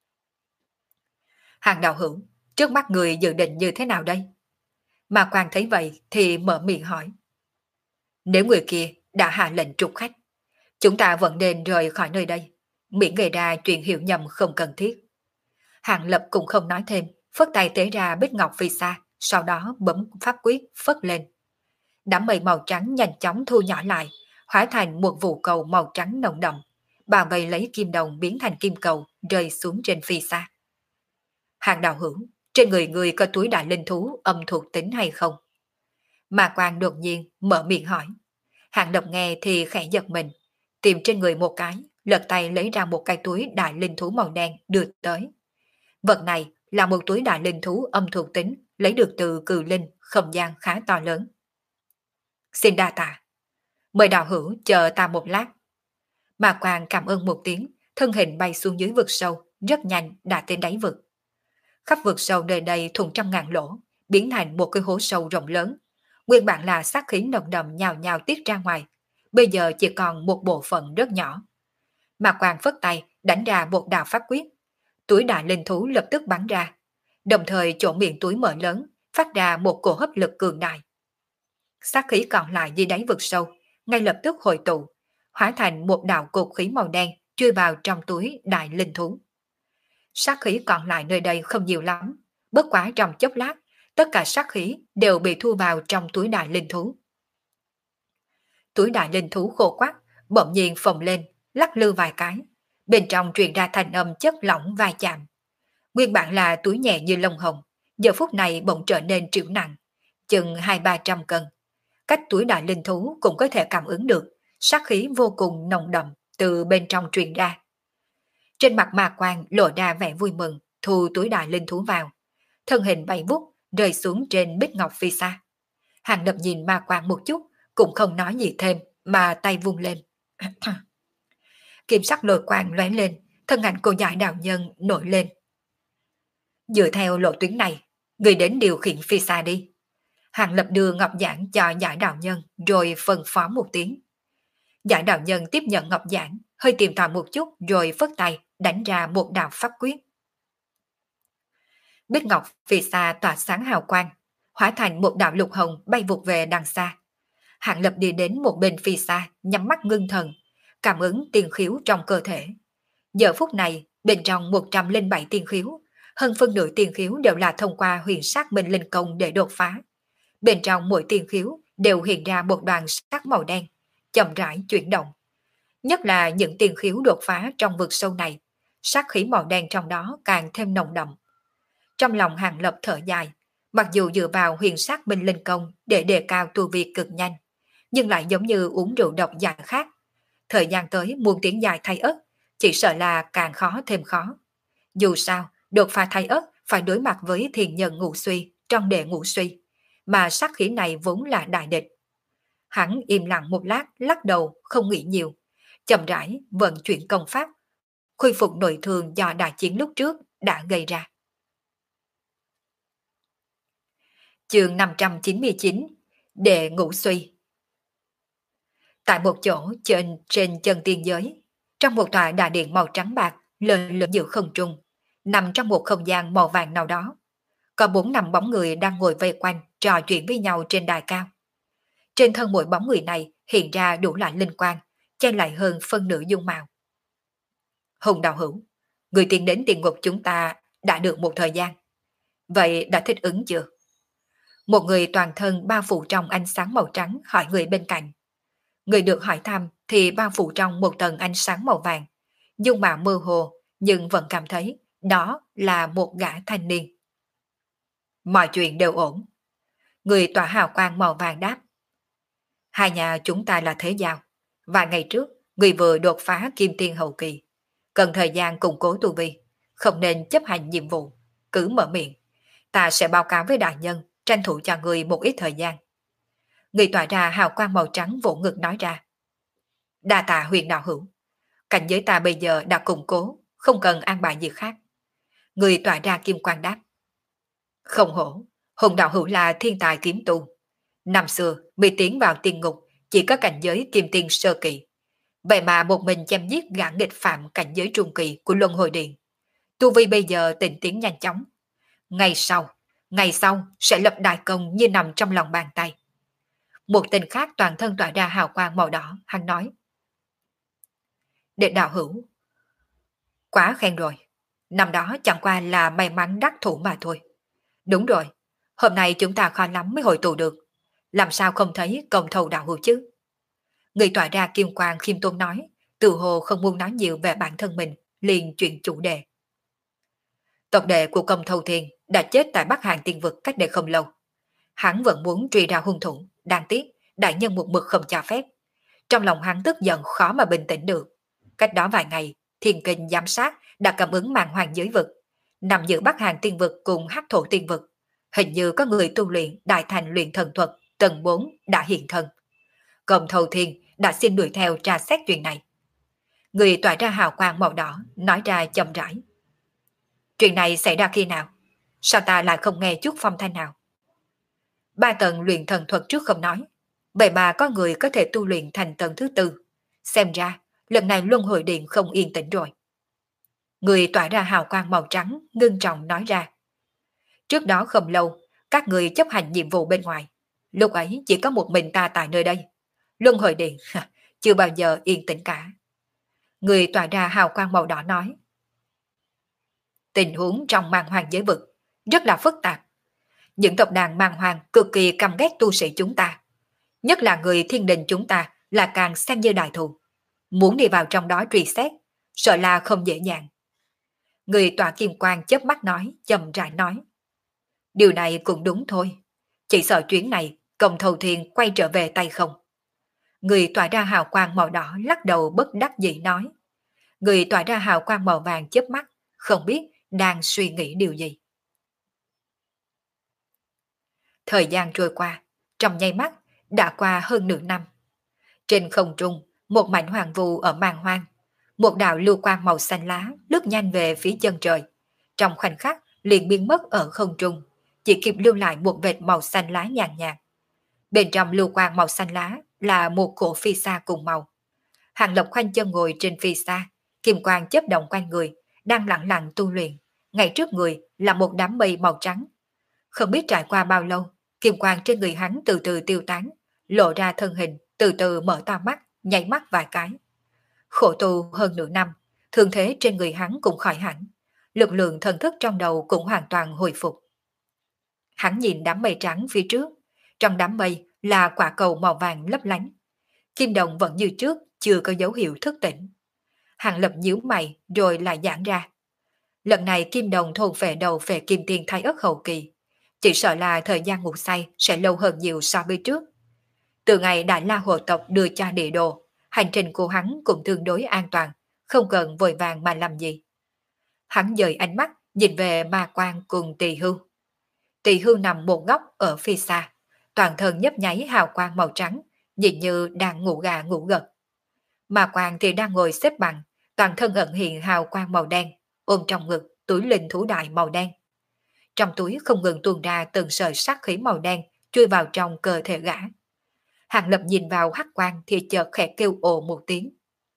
Hàng đạo hữu, trước mắt người dự định như thế nào đây? Mà quan thấy vậy thì mở miệng hỏi. Nếu người kia đã hạ lệnh trục khách, chúng ta vẫn nên rời khỏi nơi đây, miễn gây ra chuyện hiểu nhầm không cần thiết. Hàng Lập cũng không nói thêm, phất tay tế ra bích ngọc phi xa, sau đó bấm pháp quyết phất lên. Đám mây màu trắng nhanh chóng thu nhỏ lại, hóa thành một vụ cầu màu trắng nồng đậm, bao vây lấy kim đồng biến thành kim cầu rơi xuống trên phi xa. Hàng đạo hữu, trên người người có túi đại linh thú âm thuộc tính hay không? Mà quan đột nhiên mở miệng hỏi. Hàng Lập nghe thì khẽ giật mình, tìm trên người một cái, lật tay lấy ra một cái túi đại linh thú màu đen đưa tới. Vật này là một túi đại linh thú âm thuộc tính lấy được từ cừ linh, không gian khá to lớn. Xin đa tạ. Mời đạo hữu chờ ta một lát. Mà quan cảm ơn một tiếng, thân hình bay xuống dưới vực sâu, rất nhanh đã tới đáy vực. Khắp vực sâu nơi đây thùng trăm ngàn lỗ, biến thành một cái hố sâu rộng lớn. Nguyên bản là sát khí nồng đậm nhào nhào tiết ra ngoài, bây giờ chỉ còn một bộ phận rất nhỏ. Mà quan phất tay đánh ra một đạo pháp quyết, túi đại linh thú lập tức bắn ra, đồng thời chỗ miệng túi mở lớn, phát ra một cổ hấp lực cường đại. Sát khí còn lại dưới đáy vực sâu, ngay lập tức hội tụ, hóa thành một đạo cột khí màu đen chui vào trong túi đại linh thú. Sát khí còn lại nơi đây không nhiều lắm, bất quá trong chốc lát, tất cả sát khí đều bị thu vào trong túi đại linh thú. Túi đại linh thú khô quắc, bỗng nhiên phồng lên, lắc lư vài cái, bên trong truyền ra thành âm chất lỏng va chạm. Nguyên bản là túi nhẹ như lông hồng, giờ phút này bỗng trở nên trĩu nặng, chừng hai ba trăm cân. Cách túi đại linh thú cũng có thể cảm ứng được, sát khí vô cùng nồng đậm từ bên trong truyền ra. Trên mặt Ma Quan lộ ra vẻ vui mừng, thu túi đại linh thú vào. Thân hình bay vút, rơi xuống trên bích ngọc phi xa. Hàng Lập nhìn Ma Quan một chút, cũng không nói gì thêm, mà tay vung lên. Kim sắc lôi quang lóe lên, thân ảnh cô giải đạo nhân nổi lên. Dựa theo lộ tuyến này, người đến điều khiển phi xa đi. Hàng Lập đưa ngọc giản cho giải đạo nhân, rồi phân phó một tiếng. Giải đạo nhân tiếp nhận ngọc giản, hơi tìm tòi một chút, rồi phất tay đánh ra một đạo pháp quyết. Bích ngọc phi xa tỏa sáng hào quang, hóa thành một đạo lục hồng bay vụt về đằng xa. Hàng Lập đi đến một bên phi xa, nhắm mắt ngưng thần, cảm ứng tiên khiếu trong cơ thể. Giờ phút này, bên trong một trăm lẻ bảy tiên khiếu, hơn phân nửa tiên khiếu đều là thông qua huyền sắc minh linh công để đột phá. Bên trong mỗi tiên khiếu đều hiện ra một đoàn sắc màu đen, chậm rãi chuyển động. Nhất là những tiên khiếu đột phá trong vực sâu này, sát khí màu đen trong đó càng thêm nồng đậm. Trong lòng Hàng Lập thở dài, mặc dù dựa vào huyền sắc minh linh công để đề cao tu vi cực nhanh, nhưng lại giống như uống rượu độc dạng khác. Thời gian tới muôn tiếng dài thay ớt, chỉ sợ là càng khó thêm khó. Dù sao, đột phá thay ớt phải đối mặt với thiền nhân ngũ suy trong đệ ngũ suy, mà sát khí này vốn là đại địch. Hắn im lặng một lát, lắc đầu, không nghĩ nhiều, chậm rãi vận chuyển công pháp, khôi phục nội thương do đại chiến lúc trước đã gây ra. Chương năm trăm chín mươi chín, đệ ngũ suy. Tại một chỗ trên trên chân tiên giới, trong một tòa đại điện màu trắng bạc lơ lửng giữa không trung, nằm trong một không gian màu vàng nào đó, có bốn năm bóng người đang ngồi vây quanh trò chuyện với nhau trên đài cao. Trên thân mỗi bóng người này hiện ra đủ loại linh quang, che lại hơn phân nửa dung mạo. Hùng đạo hữu, người tiến đến địa ngục chúng ta đã được một thời gian. Vậy đã thích ứng chưa? Một người toàn thân bao phủ trong ánh sáng màu trắng hỏi người bên cạnh. Người được hỏi thăm thì bao phủ trong một tầng ánh sáng màu vàng. Dung mạo mơ hồ nhưng vẫn cảm thấy đó là một gã thanh niên. Mọi chuyện đều ổn. Người tỏa hào quang màu vàng đáp. Hai nhà chúng ta là thế giao. Vài ngày trước, người vừa đột phá kim tiên hậu kỳ. Cần thời gian củng cố tu vi, không nên chấp hành nhiệm vụ. Cứ mở miệng, ta sẽ báo cáo với đại nhân, tranh thủ cho người một ít thời gian. Người tỏa ra hào quang màu trắng vỗ ngực nói ra. Đa tạ Huyền đạo hữu. Cảnh giới ta bây giờ đã củng cố, không cần an bài gì khác. Người tỏa ra kim quang đáp. Không hổ, Hùng đạo hữu là thiên tài kiếm tu. Năm xưa, bị tiến vào tiên ngục, chỉ có cảnh giới kim tiên sơ kỳ. Vậy mà một mình chém giết gã nghịch phạm cảnh giới trung kỳ của Luân Hồi Điện. Tu vi bây giờ tịnh tiến nhanh chóng. Ngày sau, ngày sau sẽ lập đại công như nằm trong lòng bàn tay. Một tên khác toàn thân tỏa ra hào quang màu đỏ, hắn nói. Đệ đạo hữu, quá khen rồi. Năm đó chẳng qua là may mắn đắc thủ mà thôi. Đúng rồi, hôm nay chúng ta khó lắm mới hội tụ được. Làm sao không thấy công thầu đạo hữu chứ? Người tỏa ra kim quang khiêm tốn nói, tự hồ không muốn nói nhiều về bản thân mình, liền chuyện chủ đề. Tộc đệ của công thầu thiên đã chết tại Bắc Hàn Tiên Vực cách đây không lâu. Hắn vẫn muốn truy ra hung thủ, đáng tiếc, đại nhân một mực không cho phép. Trong lòng hắn tức giận khó mà bình tĩnh được. Cách đó vài ngày, thiên kinh giám sát đã cảm ứng màn hoàng giới vực, nằm giữa Bắc Hàn Tiên Vực cùng Hắc Thổ Tiên Vực. Hình như có người tu luyện đại thành luyện thần thuật tầng bốn đã hiện thân. Công thầu thiên đã xin đuổi theo tra xét chuyện này. Người tỏa ra hào quang màu đỏ nói ra chậm rãi. Chuyện này xảy ra khi nào? Sao ta lại không nghe chút phong thanh nào? Ba tầng luyện thần thuật trước không nói, vậy mà có người có thể tu luyện thành tầng thứ tư. Xem ra, lần này Luân Hồi Điện không yên tĩnh rồi. Người tỏa ra hào quang màu trắng, ngưng trọng nói ra. Trước đó không lâu, các người chấp hành nhiệm vụ bên ngoài. Lúc ấy chỉ có một mình ta tại nơi đây. Luân Hồi Điện chưa bao giờ yên tĩnh cả. Người tỏa ra hào quang màu đỏ nói. Tình huống trong mang hoàng giới vực rất là phức tạp. Những tộc đàn mang hoàng cực kỳ căm ghét tu sĩ chúng ta. Nhất là người thiên đình chúng ta là càng xem như đại thù. Muốn đi vào trong đó truy xét, sợ là không dễ dàng. Người tỏa kim quang chớp mắt nói, chậm rãi nói. Điều này cũng đúng thôi. Chỉ sợ chuyến này công thầu thiên quay trở về tay không. Người tỏa ra hào quang màu đỏ lắc đầu bất đắc dĩ nói. Người tỏa ra hào quang màu vàng chớp mắt, không biết đang suy nghĩ điều gì. Thời gian trôi qua, trong nháy mắt đã qua hơn nửa năm. Trên không trung, một mảnh hoàng vu ở màn hoang, một đạo lưu quang màu xanh lá lướt nhanh về phía chân trời. Trong khoảnh khắc liền biến mất ở không trung, chỉ kịp lưu lại một vệt màu xanh lá nhàn nhạt. Bên trong lưu quang màu xanh lá là một cổ phi sa cùng màu. Hàng Lập khoanh chân ngồi trên phi sa, kim quang chớp động quanh người, đang lặng lặng tu luyện. Ngay trước người là một đám mây màu trắng. Không biết trải qua bao lâu, kim quang trên người hắn từ từ tiêu tán, lộ ra thân hình, từ từ mở to mắt, nháy mắt vài cái. Khổ tu hơn nửa năm, thương thế trên người hắn cũng khỏi hẳn, lực lượng thần thức trong đầu cũng hoàn toàn hồi phục. Hắn nhìn đám mây trắng phía trước, trong đám mây là quả cầu màu vàng lấp lánh. Kim đồng vẫn như trước, chưa có dấu hiệu thức tỉnh. Hàng Lập nhíu mày rồi lại giãn ra. Lần này kim đồng thôn phệ đầu phệ kim tiên thái ất hậu kỳ, chỉ sợ là thời gian ngủ say sẽ lâu hơn nhiều so với trước. Từ ngày Đại La Hồ tộc đưa cha địa đồ, hành trình của hắn cũng tương đối an toàn, không cần vội vàng mà làm gì. Hắn dời ánh mắt nhìn về Ma Quan cùng Tỳ Hưu. Tỳ Hưu nằm một góc ở phía xa, toàn thân nhấp nháy hào quang màu trắng, nhìn như đang ngủ gà ngủ gật. Ma Quan thì đang ngồi xếp bằng, toàn thân ẩn hiện hào quang màu đen, ôm trong ngực túi linh thú đại màu đen. Trong túi không ngừng tuôn ra từng sợi sát khí màu đen chui vào trong cơ thể gã. Hàng Lập nhìn vào hắc quang thì chợt khẽ kêu ồ một tiếng.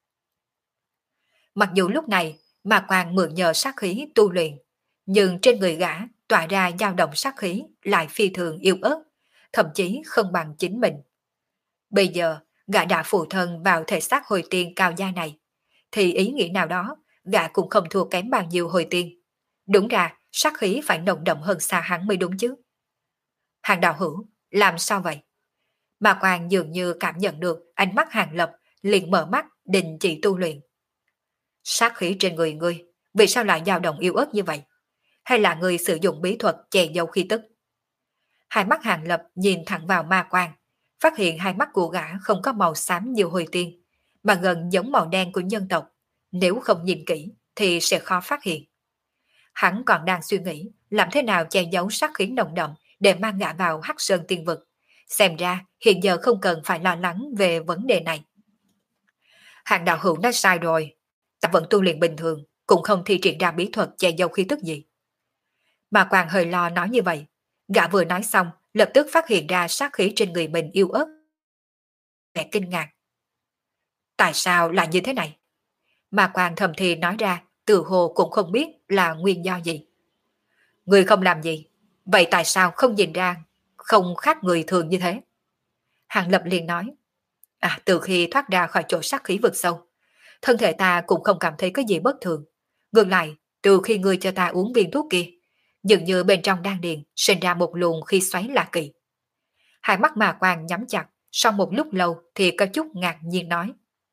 Mặc dù lúc này Ma Quan mượn nhờ sát khí tu luyện, nhưng trên người gã tỏa ra dao động sát khí lại phi thường yêu ớt, thậm chí không bằng chính mình. Bây giờ, gã đã phụ thân vào thể xác hồi tiên cao gia này, thì ý nghĩ nào đó, gã cũng không thua kém bao nhiêu hồi tiên. Đúng ra, sát khí phải nồng đậm hơn xa hắn mới đúng chứ. Hàng đạo hữu, làm sao vậy? Mà Quang dường như cảm nhận được ánh mắt Hàng Lập, liền mở mắt đình chỉ tu luyện. Sát khí trên người ngươi, vì sao lại dao động yếu ớt như vậy? Hay là ngươi sử dụng bí thuật che giấu khí tức? Hai mắt Hàng Lập nhìn thẳng vào Ma Quang, phát hiện hai mắt của gã không có màu xám như hồi tiên, mà gần giống màu đen của nhân tộc. Nếu không nhìn kỹ thì sẽ khó phát hiện. Hắn còn đang suy nghĩ làm thế nào che giấu sát khí nồng đậm để mang gã vào Hắc Sơn Tiên Vực. Xem ra hiện giờ không cần phải lo lắng về vấn đề này. Hàng đạo hữu nói sai rồi. Ta vẫn tu luyện bình thường, cũng không thi triển ra bí thuật che giấu khí tức gì. Mà Quang hơi lo nói như vậy. Gã vừa nói xong, lập tức phát hiện ra sát khí trên người mình yếu ớt. Vẻ kinh ngạc. Tại sao lại như thế này? Mà Quang thầm thì nói ra, từ hồ cũng không biết là nguyên do gì. Người không làm gì, vậy tại sao không nhìn ra, không khác người thường như thế? Hàng Lập liền nói, à, từ khi thoát ra khỏi chỗ sát khí vực sâu, thân thể ta cũng không cảm thấy có gì bất thường. Ngược lại, từ khi ngươi cho ta uống viên thuốc kia, dường như bên trong đan điền sinh ra một luồng khí xoáy lạ kỳ. Hai mắt Mà Quang nhắm chặt, sau một lúc lâu thì có chút ngạc nhiên nói.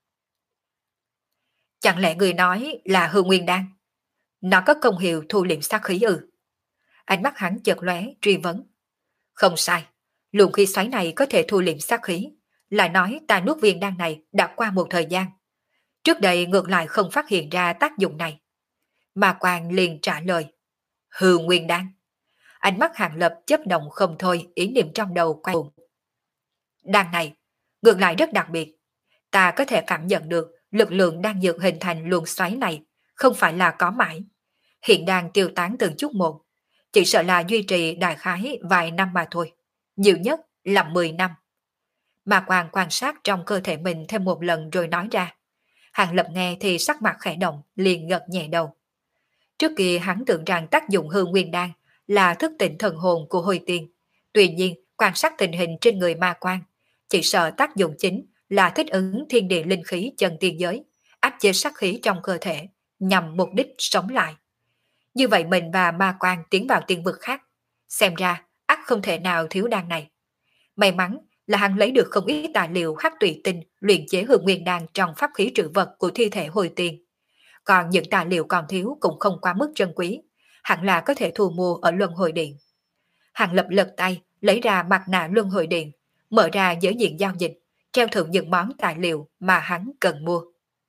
Chẳng lẽ người nói là hư nguyên đan? Nó có công hiệu thu liệm sát khí ư? Ánh mắt hắn chợt lóe truy vấn. Không sai, luồng khí xoáy này có thể thu liệm sát khí. Lại nói ta nuốt viên đan này đã qua một thời gian. Trước đây ngược lại không phát hiện ra tác dụng này. Mà Quang liền trả lời. Hư nguyên đan. Ánh mắt Hàng Lập chớp động không thôi, ý niệm trong đầu quay cuồng. Đan này, ngược lại rất đặc biệt. Ta có thể cảm nhận được lực lượng đang dược hình thành luồng xoáy này không phải là có mãi. Hiện đang tiêu tán từng chút một. Chỉ sợ là duy trì đại khái vài năm mà thôi. Nhiều nhất là mười năm. Mà Quang quan sát trong cơ thể mình thêm một lần rồi nói ra. Hàng Lập nghe thì sắc mặt khẽ động, liền gật nhẹ đầu. Trước kia hắn tưởng rằng tác dụng hư nguyên đan là thức tỉnh thần hồn của hồi tiên. Tuy nhiên, quan sát tình hình trên người Ma Quang, chỉ sợ tác dụng chính là thích ứng thiên địa linh khí chân tiên giới, áp chế sát khí trong cơ thể, nhằm mục đích sống lại. Như vậy mình và Ma Quang tiến vào tiên vực khác, xem ra ắt không thể nào thiếu đan này. May mắn là hắn lấy được không ít tài liệu hắc tùy tinh luyện chế hư nguyên đan trong pháp khí trữ vật của thi thể hồi tiên. Còn những tài liệu còn thiếu cũng không quá mức trân quý, hẳn là có thể thu mua ở Luân Hồi Điện. Hàng Lập lật tay, lấy ra mặt nạ Luân Hồi Điện, mở ra giới diện giao dịch, treo thưởng những món tài liệu mà hắn cần mua.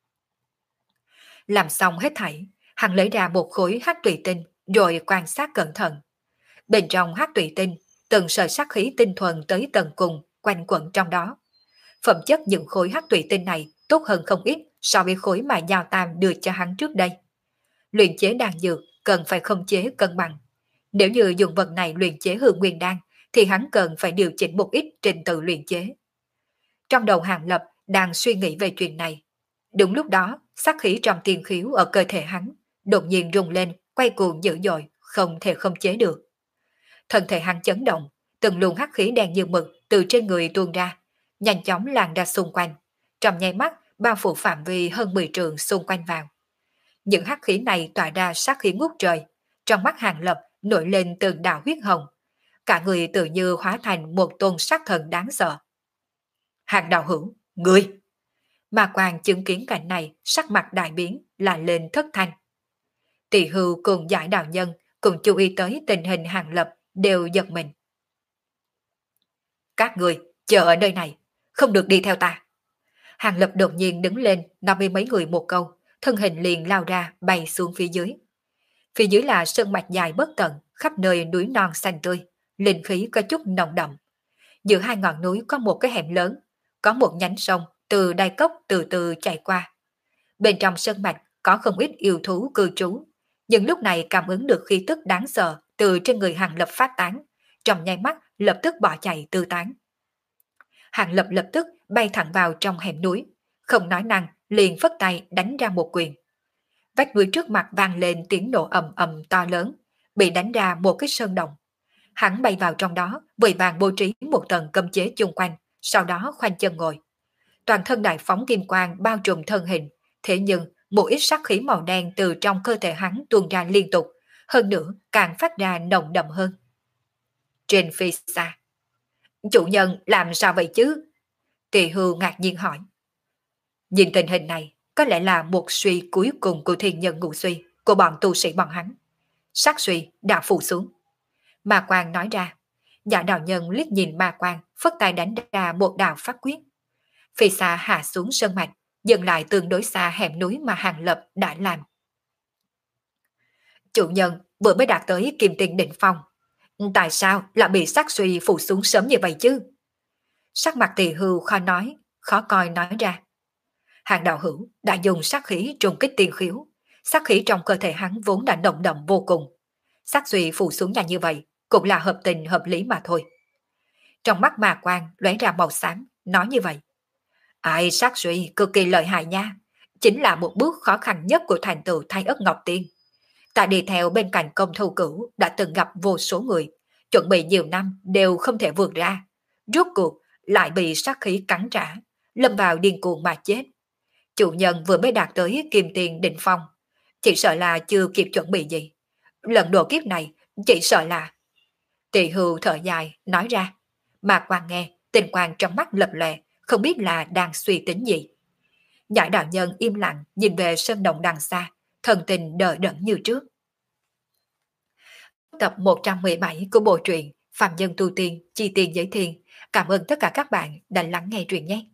Làm xong hết thảy, hắn lấy ra một khối hắc tùy tinh, rồi quan sát cẩn thận. Bên trong hắc tùy tinh, từng sợi sắc khí tinh thuần tới tận cùng, quanh quẩn trong đó. Phẩm chất những khối hắc tùy tinh này tốt hơn không ít so với khối mà Giao Tam đưa cho hắn trước đây. Luyện chế đan dược cần phải khống chế cân bằng. Nếu như dùng vật này luyện chế hư nguyên đan, thì hắn cần phải điều chỉnh một ít trình tự luyện chế. Trong đầu Hàng Lập đang suy nghĩ về chuyện này. Đúng lúc đó, sắc khí trong tiên khiếu ở cơ thể hắn đột nhiên rung lên, quay cuồng dữ dội, không thể không chế được. Thân thể hắn chấn động, từng luồng hắc khí đen như mực từ trên người tuôn ra, nhanh chóng lan ra xung quanh, trong nháy mắt bao phủ phạm vi hơn mười trượng xung quanh vào. Những hắc khí này tỏa ra sát khí ngút trời, trong mắt Hàng Lập nổi lên từng đạo huyết hồng, cả người tự như hóa thành một tôn sát thần đáng sợ. Hàng đạo hữu, ngươi! Mà Quang chứng kiến cảnh này, sắc mặt đại biến, là lên thất thanh. Tỳ hưu cùng giải đạo nhân cùng chú ý tới tình hình Hàng Lập đều giật mình. Các người chờ ở nơi này, không được đi theo ta. Hàng Lập đột nhiên đứng lên, nói với mấy người một câu, thân hình liền lao ra bay xuống phía dưới. Phía dưới là sơn mạch dài bất tận, khắp nơi núi non xanh tươi, linh khí có chút nồng đậm. Giữa hai ngọn núi có một cái hẻm lớn, có một nhánh sông từ đáy cốc từ từ chảy qua. Bên trong sơn mạch có không ít yêu thú cư trú, nhưng lúc này cảm ứng được khí tức đáng sợ từ trên người Hàng Lập phát tán, trong nháy mắt lập tức bỏ chạy tư tán. Hàng Lập lập tức bay thẳng vào trong hẻm núi, không nói năng liền phất tay đánh ra một quyền. Vách núi trước mặt vang lên tiếng nổ ầm ầm to lớn, bị đánh ra một cái sơn động. Hắn bay vào trong đó, vội vàng bố trí một tầng cấm chế chung quanh, sau đó khoanh chân ngồi. Toàn thân đại phóng kim quang bao trùm thân hình, thế nhưng một ít sắc khí màu đen từ trong cơ thể hắn tuôn ra liên tục, hơn nữa càng phát ra nồng đậm hơn. Trên phi xa, chủ nhân làm sao vậy chứ? Tỳ hưu ngạc nhiên hỏi. Nhìn tình hình này, có lẽ là một suy cuối cùng của thiên nhân ngũ suy của bọn tu sĩ bọn hắn. Sát suy đã phụ xuống. Ma Quang nói ra. Giả đạo nhân liếc nhìn Ma Quang, phất tay đánh ra một đạo pháp quyết. Phi xa hạ xuống sơn mạch, dừng lại tương đối xa hẻm núi mà Hàng Lập đã làm. Chủ nhân vừa mới đạt tới kim tiền đỉnh phong. Tại sao lại bị sát suy phụ xuống sớm như vậy chứ? Sắc mặt Tỳ hưu khó nói, khó coi nói ra. Hàng đạo hữu đã dùng sát khí trùng kích tiên khiếu. Sát khí trong cơ thể hắn vốn đã nồng đậm vô cùng. Sát suy phụ xuống nhanh như vậy cũng là hợp tình hợp lý mà thôi. Trong mắt Ma Quang lóe ra màu xám, nói như vậy. Ai sát suy cực kỳ lợi hại nha. Chính là một bước khó khăn nhất của thành tựu Thái Ất Ngọc Tiên. Ta đi theo bên cạnh công thâu cửu đã từng gặp vô số người, chuẩn bị nhiều năm đều không thể vượt ra. Rốt cuộc lại bị sát khí cắn trả, lâm vào điên cuồng mà chết. Chủ nhân vừa mới đạt tới kim tiền đỉnh phong, chỉ sợ là chưa kịp chuẩn bị gì. Lần độ kiếp này chỉ sợ là... Tỳ hưu thở dài nói ra, mà Quang nghe tình quang trong mắt lập lòe, không biết là đang suy tính gì. Giải đạo nhân im lặng nhìn về sơn động đằng xa, thần tình đờ đẫn như trước. Tập một trăm mười bảy của bộ truyện Phạm Nhân Tu Tiên Chi Tiền Giới Thiên. Cảm ơn tất cả các bạn đã lắng nghe truyện nhé.